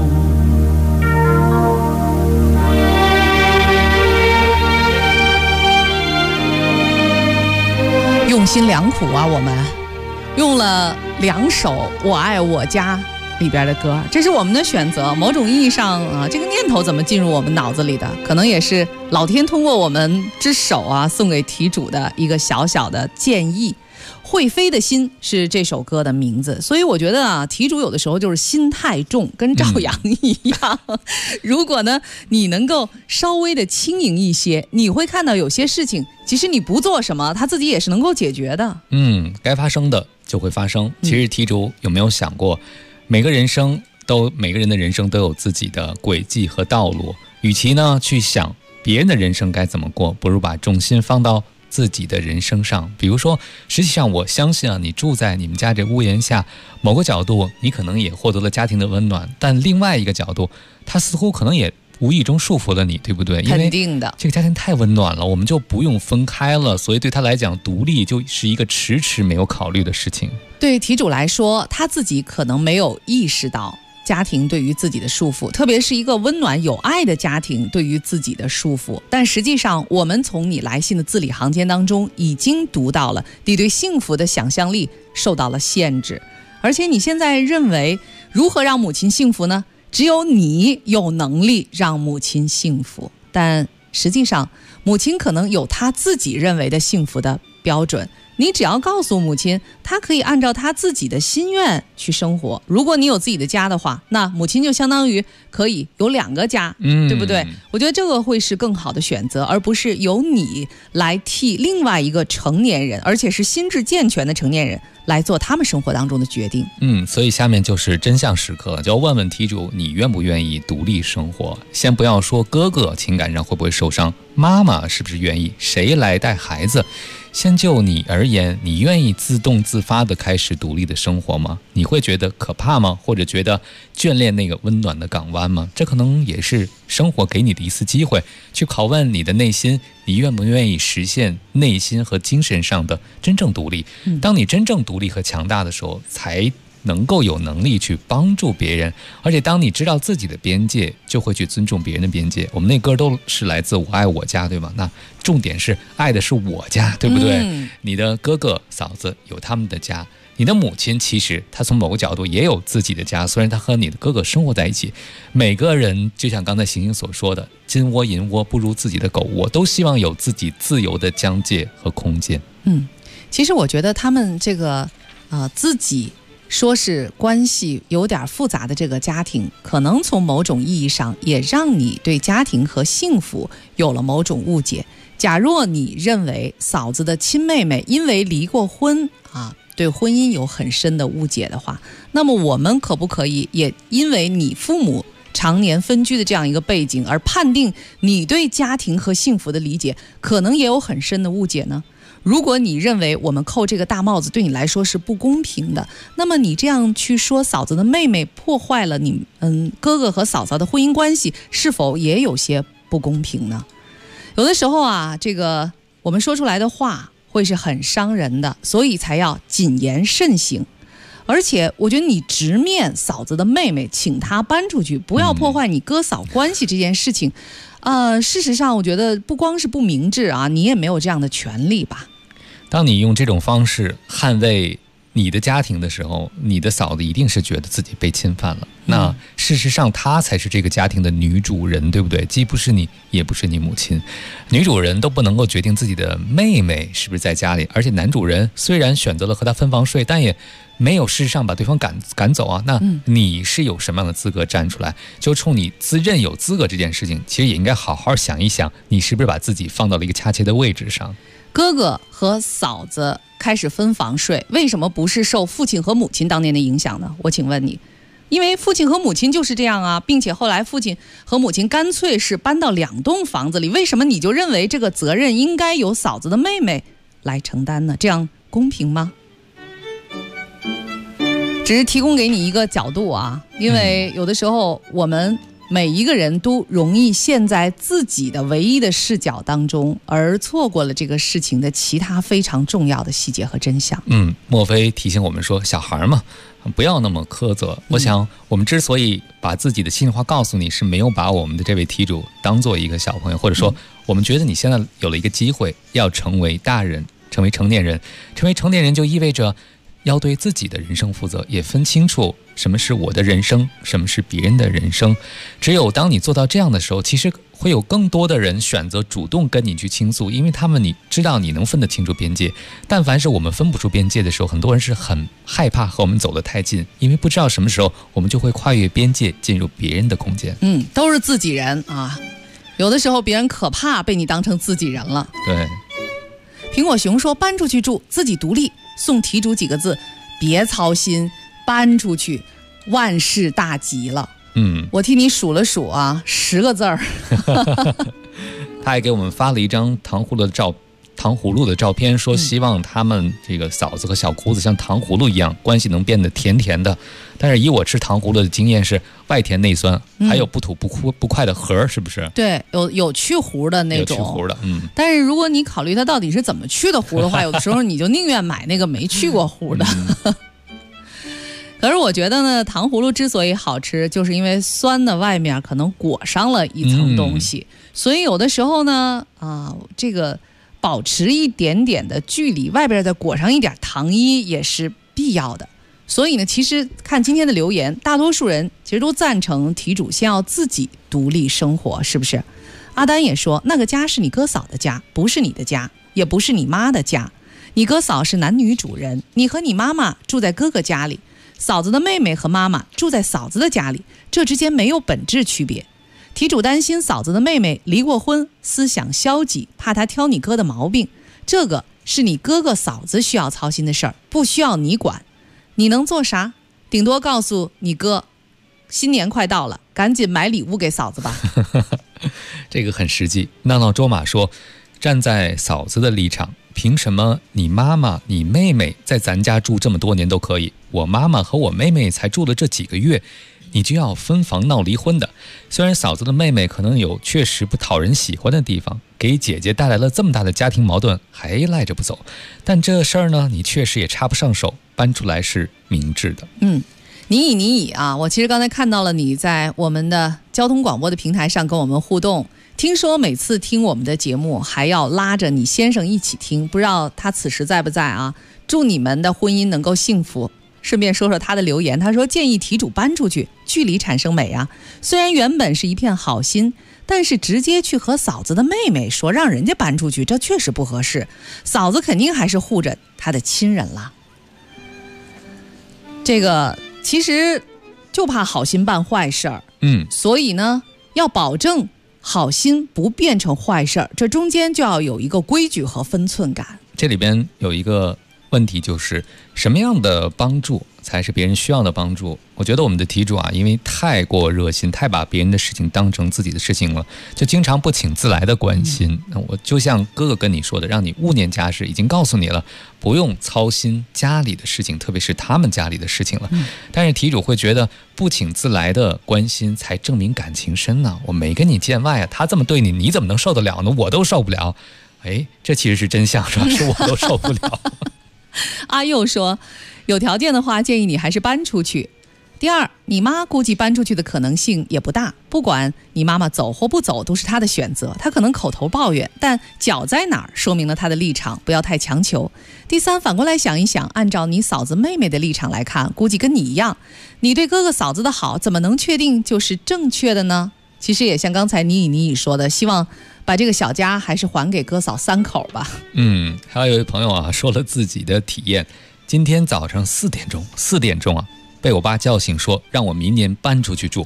[SPEAKER 8] 用心良苦啊，我们用了2首《我爱我家》里边的歌，这是我们的选择。某种意义上啊，这个念头怎么进入我们脑子里的，可能也是老天通过我们之手啊，送给题主的一个小小的建议。会飞的心是这首歌的名字，所以我觉得啊，题主有的时候就是心太重，跟赵阳一样。如果呢，你能够稍微的轻盈一些，你会看到有些事情，其实你不做什么，他自己也是能够解决的。
[SPEAKER 13] 该发生的就会发生。其实题主有没有想过，每个人的人生都有自己的轨迹和道路，与其呢去想别人的人生该怎么过，不如把重心放到自己的人生上。比如说，实际上我相信啊，你住在你们家这屋檐下，某个角度你可能也获得了家庭的温暖，但另外一个角度，它似乎可能也无意中束缚了你，对不对？
[SPEAKER 8] 肯定的，
[SPEAKER 13] 这个家庭太温暖了，我们就不用分开了，所以对他来讲，独立就是一个迟迟没有考虑的事情。
[SPEAKER 8] 对题主来说，他自己可能没有意识到家庭对于自己的束缚，特别是一个温暖有爱的家庭对于自己的束缚。但实际上，我们从你来信的字里行间当中已经读到了你对幸福的想象力受到了限制，而且你现在认为如何让母亲幸福呢？只有你有能力让母亲幸福，但实际上母亲可能有她自己认为的幸福的标准，你只要告诉母亲，她可以按照她自己的心愿去生活。如果你有自己的家的话，那母亲就相当于可以有2个家，对不对？我觉得这个会是更好的选择，而不是由你来替另外一个成年人，而且是心智健全的成年人来做他们生活当中的决定。
[SPEAKER 13] 所以下面就是真相时刻，就要问问题主，你愿不愿意独立生活？先不要说哥哥情感上会不会受伤，妈妈是不是愿意，谁来带孩子？先就你而言，你愿意自动自发地开始独立的生活吗？你会觉得可怕吗？或者觉得眷恋那个温暖的港湾吗？这可能也是生活给你的一次机会，去拷问你的内心，你愿不愿意实现内心和精神上的真正独立？当你真正独立和强大的时候，才能够有能力去帮助别人，而且当你知道自己的边界，就会去尊重别人的边界。我们那歌都是来自我爱我家，对吧？那重点是爱的是我家，对不对？你的哥哥嫂子有他们的家，你的母亲其实她从某个角度也有自己的家，虽然她和你的哥哥生活在一起。每个人就像刚才行星所说的，金窝银窝不如自己的狗窝，都希望有自己自由的疆界和空间。
[SPEAKER 8] 其实我觉得他们这个自己说是关系有点复杂的这个家庭，可能从某种意义上也让你对家庭和幸福有了某种误解。假若你认为嫂子的亲妹妹因为离过婚对婚姻有很深的误解的话，那么我们可不可以也因为你父母常年分居的这样一个背景而判定你对家庭和幸福的理解可能也有很深的误解呢？如果你认为我们扣这个大帽子对你来说是不公平的，那么你这样去说嫂子的妹妹破坏了你哥哥和嫂嫂的婚姻关系，是否也有些不公平呢？有的时候这个我们说出来的话会是很伤人的，所以才要谨言慎行。而且我觉得你直面嫂子的妹妹，请她搬出去，不要破坏你哥嫂关系这件事情，事实上我觉得不光是不明智你也没有这样的权利吧。
[SPEAKER 13] 当你用这种方式捍卫你的家庭的时候，你的嫂子一定是觉得自己被侵犯了。那事实上她才是这个家庭的女主人，对不对？既不是你，也不是你母亲。女主人都不能够决定自己的妹妹是不是在家里，而且男主人虽然选择了和她分房睡，但也没有事实上把对方赶走那你是有什么样的资格站出来？就冲你自认有资格这件事情，其实也应该好好想一想，你是不是把自己放到了一个恰切的位置上。
[SPEAKER 8] 哥哥和嫂子开始分房睡，为什么不是受父亲和母亲当年的影响呢？我请问你， 因为父亲和母亲就是这样啊，并且后来父亲和母亲干脆是搬到2栋房子里，为什么你就认为这个责任应该由嫂子的妹妹来承担呢？这样公平吗？只是提供给你一个角度啊，因为有的时候我们每一个人都容易陷在自己的唯一的视角当中，而错过了这个事情的其他非常重要的细节和真相。
[SPEAKER 13] 莫非提醒我们说，小孩嘛，不要那么苛责。我想我们之所以把自己的心里话告诉你，是没有把我们的这位题主当做一个小朋友，或者说我们觉得你现在有了一个机会要成为大人，成为成年人。成为成年人就意味着要对自己的人生负责，也分清楚什么是我的人生，什么是别人的人生。只有当你做到这样的时候，其实会有更多的人选择主动跟你去倾诉，因为你知道你能分得清楚边界。但凡是我们分不出边界的时候，很多人是很害怕和我们走得太近，因为不知道什么时候我们就会跨越边界进入别人的空间。
[SPEAKER 8] 都是自己人啊，有的时候别人可怕被你当成自己人了。
[SPEAKER 13] 对，
[SPEAKER 8] 苹果熊说搬出去住，自己独立，送题主几个字：别操心，搬出去，万事大吉了。我替你数了数啊，10个字儿。
[SPEAKER 13] 他还给我们发了一张糖葫芦的照片，说希望他们这个嫂子和小姑子像糖葫芦一样，关系能变得甜甜的。但是以我吃糖葫芦的经验是，外甜内酸，还有不吐不快的核，是不是？
[SPEAKER 8] 对，有去核的那种。
[SPEAKER 13] 有去核的，
[SPEAKER 8] 但是如果你考虑它到底是怎么去的核的话，有的时候你就宁愿买那个没去过核的。可是我觉得呢，糖葫芦之所以好吃，就是因为酸的外面可能裹上了一层东西，所以有的时候呢，这个保持一点点的距离，外边再裹上一点糖衣也是必要的。所以呢，其实看今天的留言，大多数人其实都赞成题主先要自己独立生活，是不是？阿丹也说，那个家是你哥嫂的家，不是你的家，也不是你妈的家。你哥嫂是男女主人，你和你妈妈住在哥哥家里，嫂子的妹妹和妈妈住在嫂子的家里，这之间没有本质区别。题主担心嫂子的妹妹离过婚，思想消极，怕她挑你哥的毛病，这个是你哥哥嫂子需要操心的事儿，不需要你管。你能做啥？顶多告诉你哥，新年快到了，赶紧买礼物给嫂子吧。
[SPEAKER 13] 这个很实际。闹闹卓玛说，站在嫂子的立场，凭什么你妈妈、你妹妹在咱家住这么多年都可以，我妈妈和我妹妹才住了这几个月，你就要分房闹离婚的？虽然嫂子的妹妹可能有确实不讨人喜欢的地方，给姐姐带来了这么大的家庭矛盾，还赖着不走，但这事儿呢，你确实也插不上手，搬出来是明智的。
[SPEAKER 8] 你以啊，我其实刚才看到了你在我们的交通广播的平台上跟我们互动，听说每次听我们的节目还要拉着你先生一起听，不知道他此时在不在啊？祝你们的婚姻能够幸福。顺便说说他的留言，他说建议题主搬出去，距离产生美啊。虽然原本是一片好心，但是直接去和嫂子的妹妹说让人家搬出去，这确实不合适。嫂子肯定还是护着他的亲人啦。这个其实就怕好心办坏事儿，所以呢，要保证好心不变成坏事儿，这中间就要有一个规矩和分寸感。
[SPEAKER 13] 这里边有一个问题，就是什么样的帮助才是别人需要的帮助？我觉得我们的题主啊，因为太过热心，太把别人的事情当成自己的事情了，就经常不请自来的关心。我就像哥哥跟你说的，让你勿念家事，已经告诉你了，不用操心家里的事情，特别是他们家里的事情了。但是题主会觉得不请自来的关心才证明感情深呢。我没跟你见外啊，他这么对你，你怎么能受得了呢？我都受不了。这其实是真相，是吧？是我都受不了。
[SPEAKER 8] 阿佑说，有条件的话建议你还是搬出去。第二，你妈估计搬出去的可能性也不大，不管你妈妈走或不走都是她的选择，她可能口头抱怨，但脚在哪儿说明了她的立场，不要太强求。第三，反过来想一想，按照你嫂子妹妹的立场来看，估计跟你一样，你对哥哥嫂子的好怎么能确定就是正确的呢？其实也像刚才你以说的，希望把这个小家还是还给哥嫂3口吧。
[SPEAKER 13] 还有一位朋友啊，说了自己的体验，今天早上4点钟啊，被我爸叫醒说让我明年搬出去住，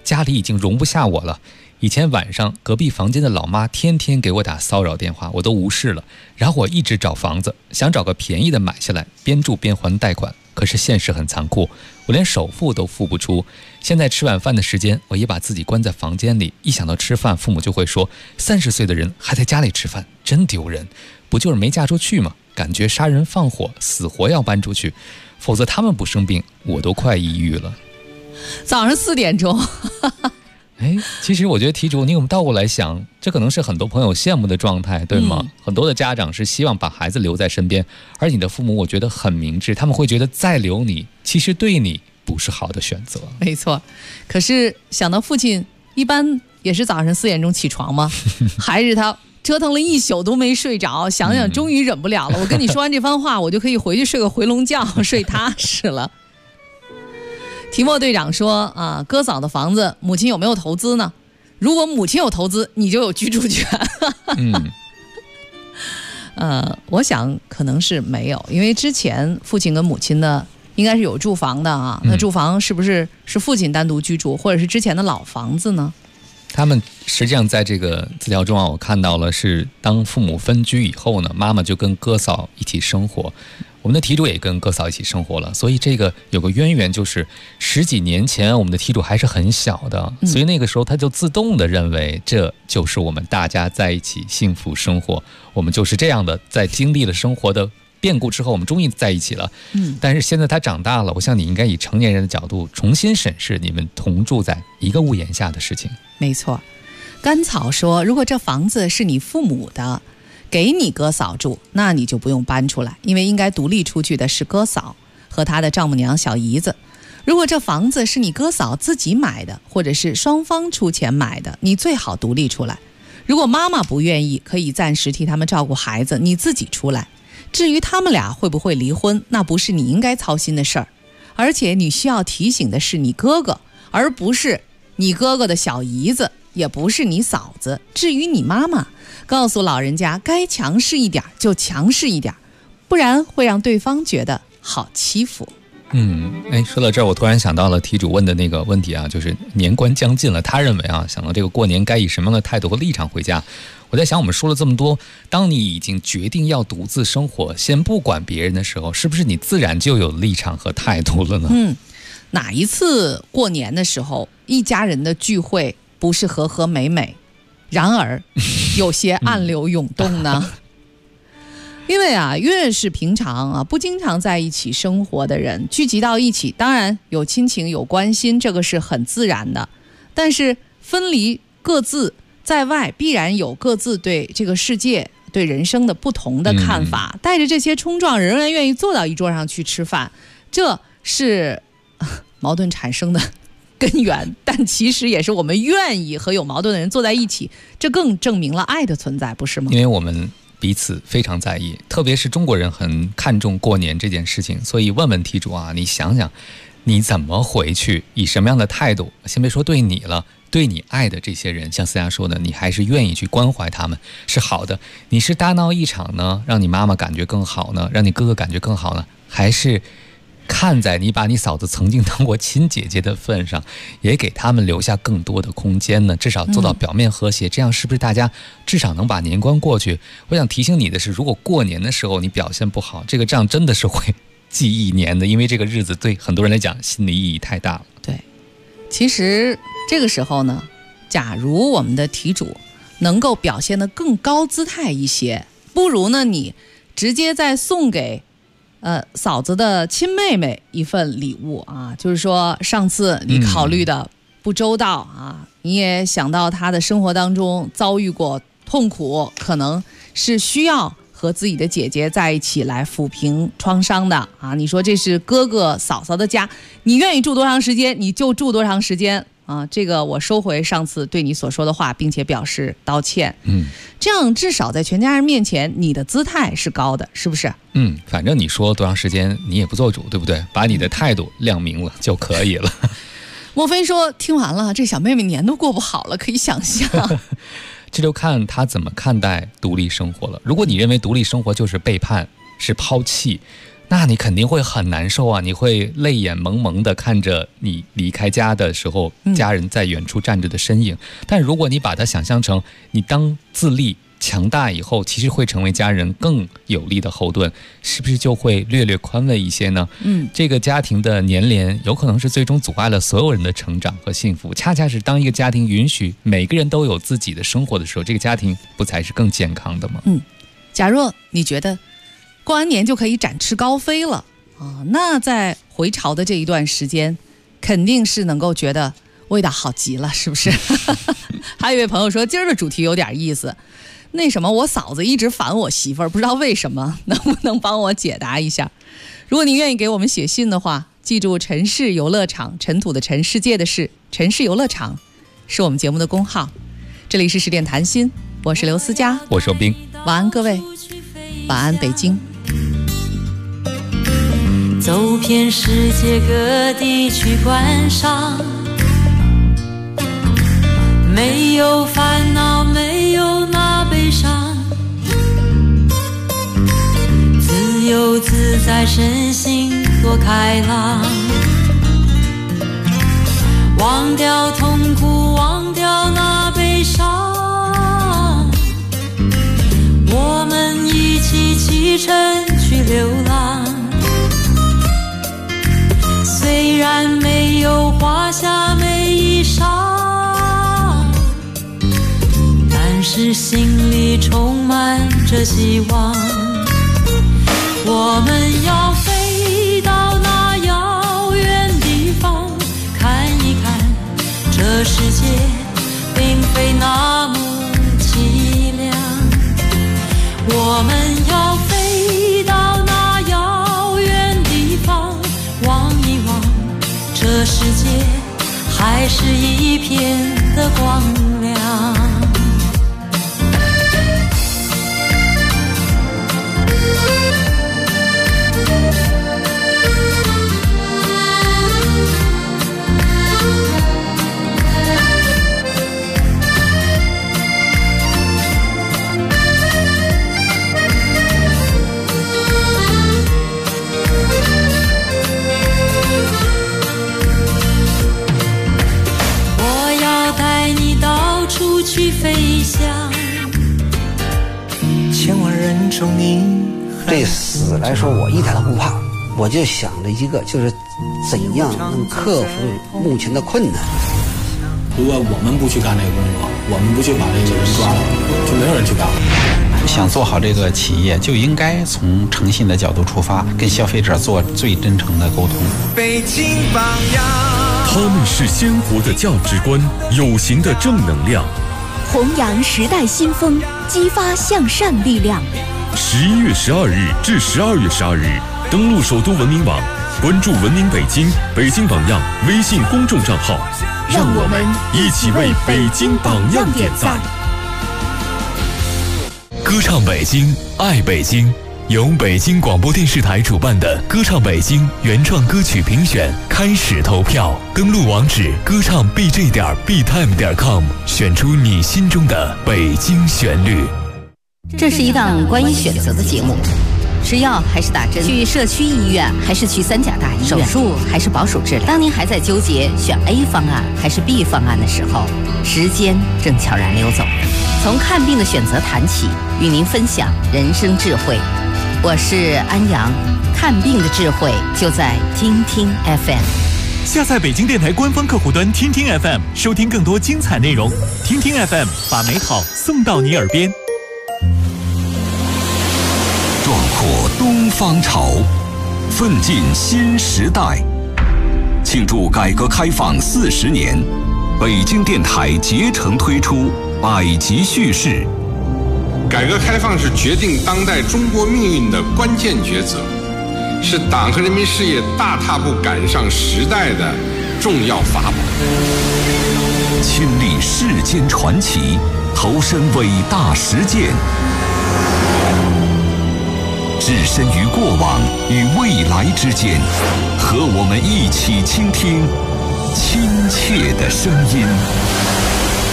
[SPEAKER 13] 家里已经容不下我了。以前晚上隔壁房间的老妈天天给我打骚扰电话，我都无视了。然后我一直找房子，想找个便宜的买下来，边住边还贷款。可是现实很残酷，我连首付都付不出。现在吃晚饭的时间，我也把自己关在房间里。一想到吃饭，父母就会说：30岁的人还在家里吃饭，真丢人。不就是没嫁出去吗？感觉杀人放火，死活要搬出去，否则他们不生病，我都快抑郁了。
[SPEAKER 8] 早上4点钟。
[SPEAKER 13] 其实我觉得题主，你有没有倒过来想，这可能是很多朋友羡慕的状态，对吗？很多的家长是希望把孩子留在身边，而你的父母我觉得很明智，他们会觉得再留你其实对你不是好的选择。
[SPEAKER 8] 没错，可是想到父亲一般也是早上4点钟起床吗？还是他折腾了一宿都没睡着，想想终于忍不了了，我跟你说完这番话，我就可以回去睡个回笼觉，睡踏实了。提莫队长说啊，哥嫂的房子母亲有没有投资呢？如果母亲有投资，你就有居住权。我想可能是没有，因为之前父亲跟母亲呢应该是有住房的啊。那住房是不是父亲单独居住，或者是之前的老房子呢？
[SPEAKER 13] 他们实际上在这个资料中啊，我看到了是当父母分居以后呢，妈妈就跟哥嫂一起生活。我们的题主也跟哥嫂一起生活了，所以这个有个渊源，就是10几年前我们的题主还是很小的，所以那个时候他就自动的认为这就是我们大家在一起幸福生活，我们就是这样的，在经历了生活的变故之后，我们终于在一起了。但是现在他长大了，我想你应该以成年人的角度重新审视你们同住在一个屋檐下的事情。
[SPEAKER 8] 没错，甘草说，如果这房子是你父母的，给你哥嫂住，那你就不用搬出来，因为应该独立出去的是哥嫂和她的丈母娘小姨子。如果这房子是你哥嫂自己买的，或者是双方出钱买的，你最好独立出来。如果妈妈不愿意，可以暂时替他们照顾孩子，你自己出来。至于他们俩会不会离婚，那不是你应该操心的事儿。而且你需要提醒的是你哥哥，而不是你哥哥的小姨子，也不是你嫂子。至于你妈妈，告诉老人家该强势一点就强势一点，不然会让对方觉得好欺负。
[SPEAKER 13] 说到这儿，我突然想到了题主问的那个问题啊，就是年关将近了，他认为啊，想到这个过年该以什么样的态度和立场回家。我在想，我们说了这么多，当你已经决定要独自生活，先不管别人的时候，是不是你自然就有立场和态度了呢？
[SPEAKER 8] 哪一次过年的时候，一家人的聚会不是和和美美，然而有些暗流涌动呢？因为啊，越是平常啊不经常在一起生活的人聚集到一起，当然有亲情有关心，这个是很自然的。但是分离各自在外，必然有各自对这个世界对人生的不同的看法，带着这些冲撞仍然愿意坐到一桌上去吃饭，这是矛盾产生的根源，但其实也是我们愿意和有矛盾的人坐在一起，这更证明了爱的存在，不是吗？
[SPEAKER 13] 因为我们彼此非常在意，特别是中国人很看重过年这件事情，所以问问题主啊，你想想你怎么回去，以什么样的态度，先别说对你了，对你爱的这些人，像思佳说的，你还是愿意去关怀他们，是好的。你是大闹一场呢，让你妈妈感觉更好呢，让你哥哥感觉更好呢，还是看在你把你嫂子曾经当过亲姐姐的份上，也给他们留下更多的空间呢？至少做到表面和谐，这样是不是大家至少能把年关过去？我想提醒你的是，如果过年的时候你表现不好，这个账真的是会记一年的，因为这个日子对很多人来讲心理意义太大了。
[SPEAKER 8] 对，其实这个时候呢，假如我们的题主能够表现得更高姿态一些，不如呢你直接再送给嫂子的亲妹妹一份礼物啊，就是说上次你考虑的不周到啊，你也想到她的生活当中遭遇过痛苦，可能是需要和自己的姐姐在一起来抚平创伤的啊。你说这是哥哥嫂嫂的家，你愿意住多长时间你就住多长时间啊，这个我收回上次对你所说的话，并且表示道歉。这样至少在全家人面前你的姿态是高的，是不是？
[SPEAKER 13] 反正你说多长时间你也不做主，对不对？把你的态度亮明了就可以了。
[SPEAKER 8] 莫非说听完了这小妹妹年都过不好了，可以想象。
[SPEAKER 13] 这就看她怎么看待独立生活了。如果你认为独立生活就是背叛是抛弃， 那你肯定会很难受啊，你会泪眼蒙蒙的看着你离开家的时候家人在远处站着的身影。但如果你把它想象成你当自立强大以后，其实会成为家人更有力的后盾，是不是就会略略宽慰一些呢？这个家庭的粘连有可能是最终阻碍了所有人的成长和幸福，恰恰是当一个家庭允许每个人都有自己的生活的时候，这个家庭不才是更健康的吗？
[SPEAKER 8] 假若你觉得过完年就可以展翅高飞了啊，那在回潮的这一段时间肯定是能够觉得味道好极了，是不是？还有一位朋友说今儿的主题有点意思，那什么我嫂子一直烦我媳妇儿，不知道为什么，能不能帮我解答一下？如果您愿意给我们写信的话，记住陈氏游乐场，尘土的尘，世界的世，陈氏游乐场是我们节目的公号。这里是10点谈心，我是刘思佳，
[SPEAKER 13] 我是冰。
[SPEAKER 8] 晚安各位，晚安北京。
[SPEAKER 15] 走遍世界各地去观赏，没有烦恼，没有那悲伤，自由自在，身心多开朗，忘掉痛苦，忘掉那悲伤，我们一起启程去流浪。虽然没有华厦美衣裳，但是心里充满着希望。我们要飞到那遥远地方，看一看这世界并非那么凄凉。我们要飞到那遥远地方，望一望这世界还是一片的光亮。去飞翔，
[SPEAKER 6] 千万人中你。对死来说，我一点都不怕，我就想着一个，就是怎样能克服目前的困难。
[SPEAKER 9] 如果我们不去干这个工作，我们不去把这个人抓了，就没有人去干了。
[SPEAKER 23] 想做好这个企业，就应该从诚信的角度出发，跟消费者做最真诚的沟通。
[SPEAKER 24] 北京榜样，
[SPEAKER 2] 他们是鲜活的价值观，有形的正能量。
[SPEAKER 1] 弘扬时代新风，激发向善力量。
[SPEAKER 2] 11月12日至12月12日，登录首都文明网，关注文明北京、北京榜样微信公众账号，
[SPEAKER 1] 让我们一起为北京榜样点赞。
[SPEAKER 7] 歌唱北京，爱北京，由北京广播电视台主办的歌唱北京原创歌曲评选开始投票，登录网址歌唱 bj.btime.com， 选出你心中的北京旋律。
[SPEAKER 25] 这是一档关于选择的节目，吃药还是打针，去社区医院还是去三甲大医院，手术还是保守治疗。当您还在纠结选 A 方案还是 B 方案的时候，时间正悄然溜走。从看病的选择谈起，与您分享人生智慧。我是安阳，看病的智慧就在听听 FM。
[SPEAKER 10] 下载北京电台官方客户端听听 FM， 收听更多精彩内容。听听 FM， 把美好送到你耳边。
[SPEAKER 2] 壮阔东方潮，奋进新时代。庆祝改革开放40年，北京电台竭诚推出百集叙事。
[SPEAKER 26] 改革开放是决定当代中国命运的关键抉择，是党和人民事业大踏步赶上时代的重要法宝。
[SPEAKER 2] 亲历世间传奇，投身伟大实践，置身于过往与未来之间，和我们一起倾听亲切的声音。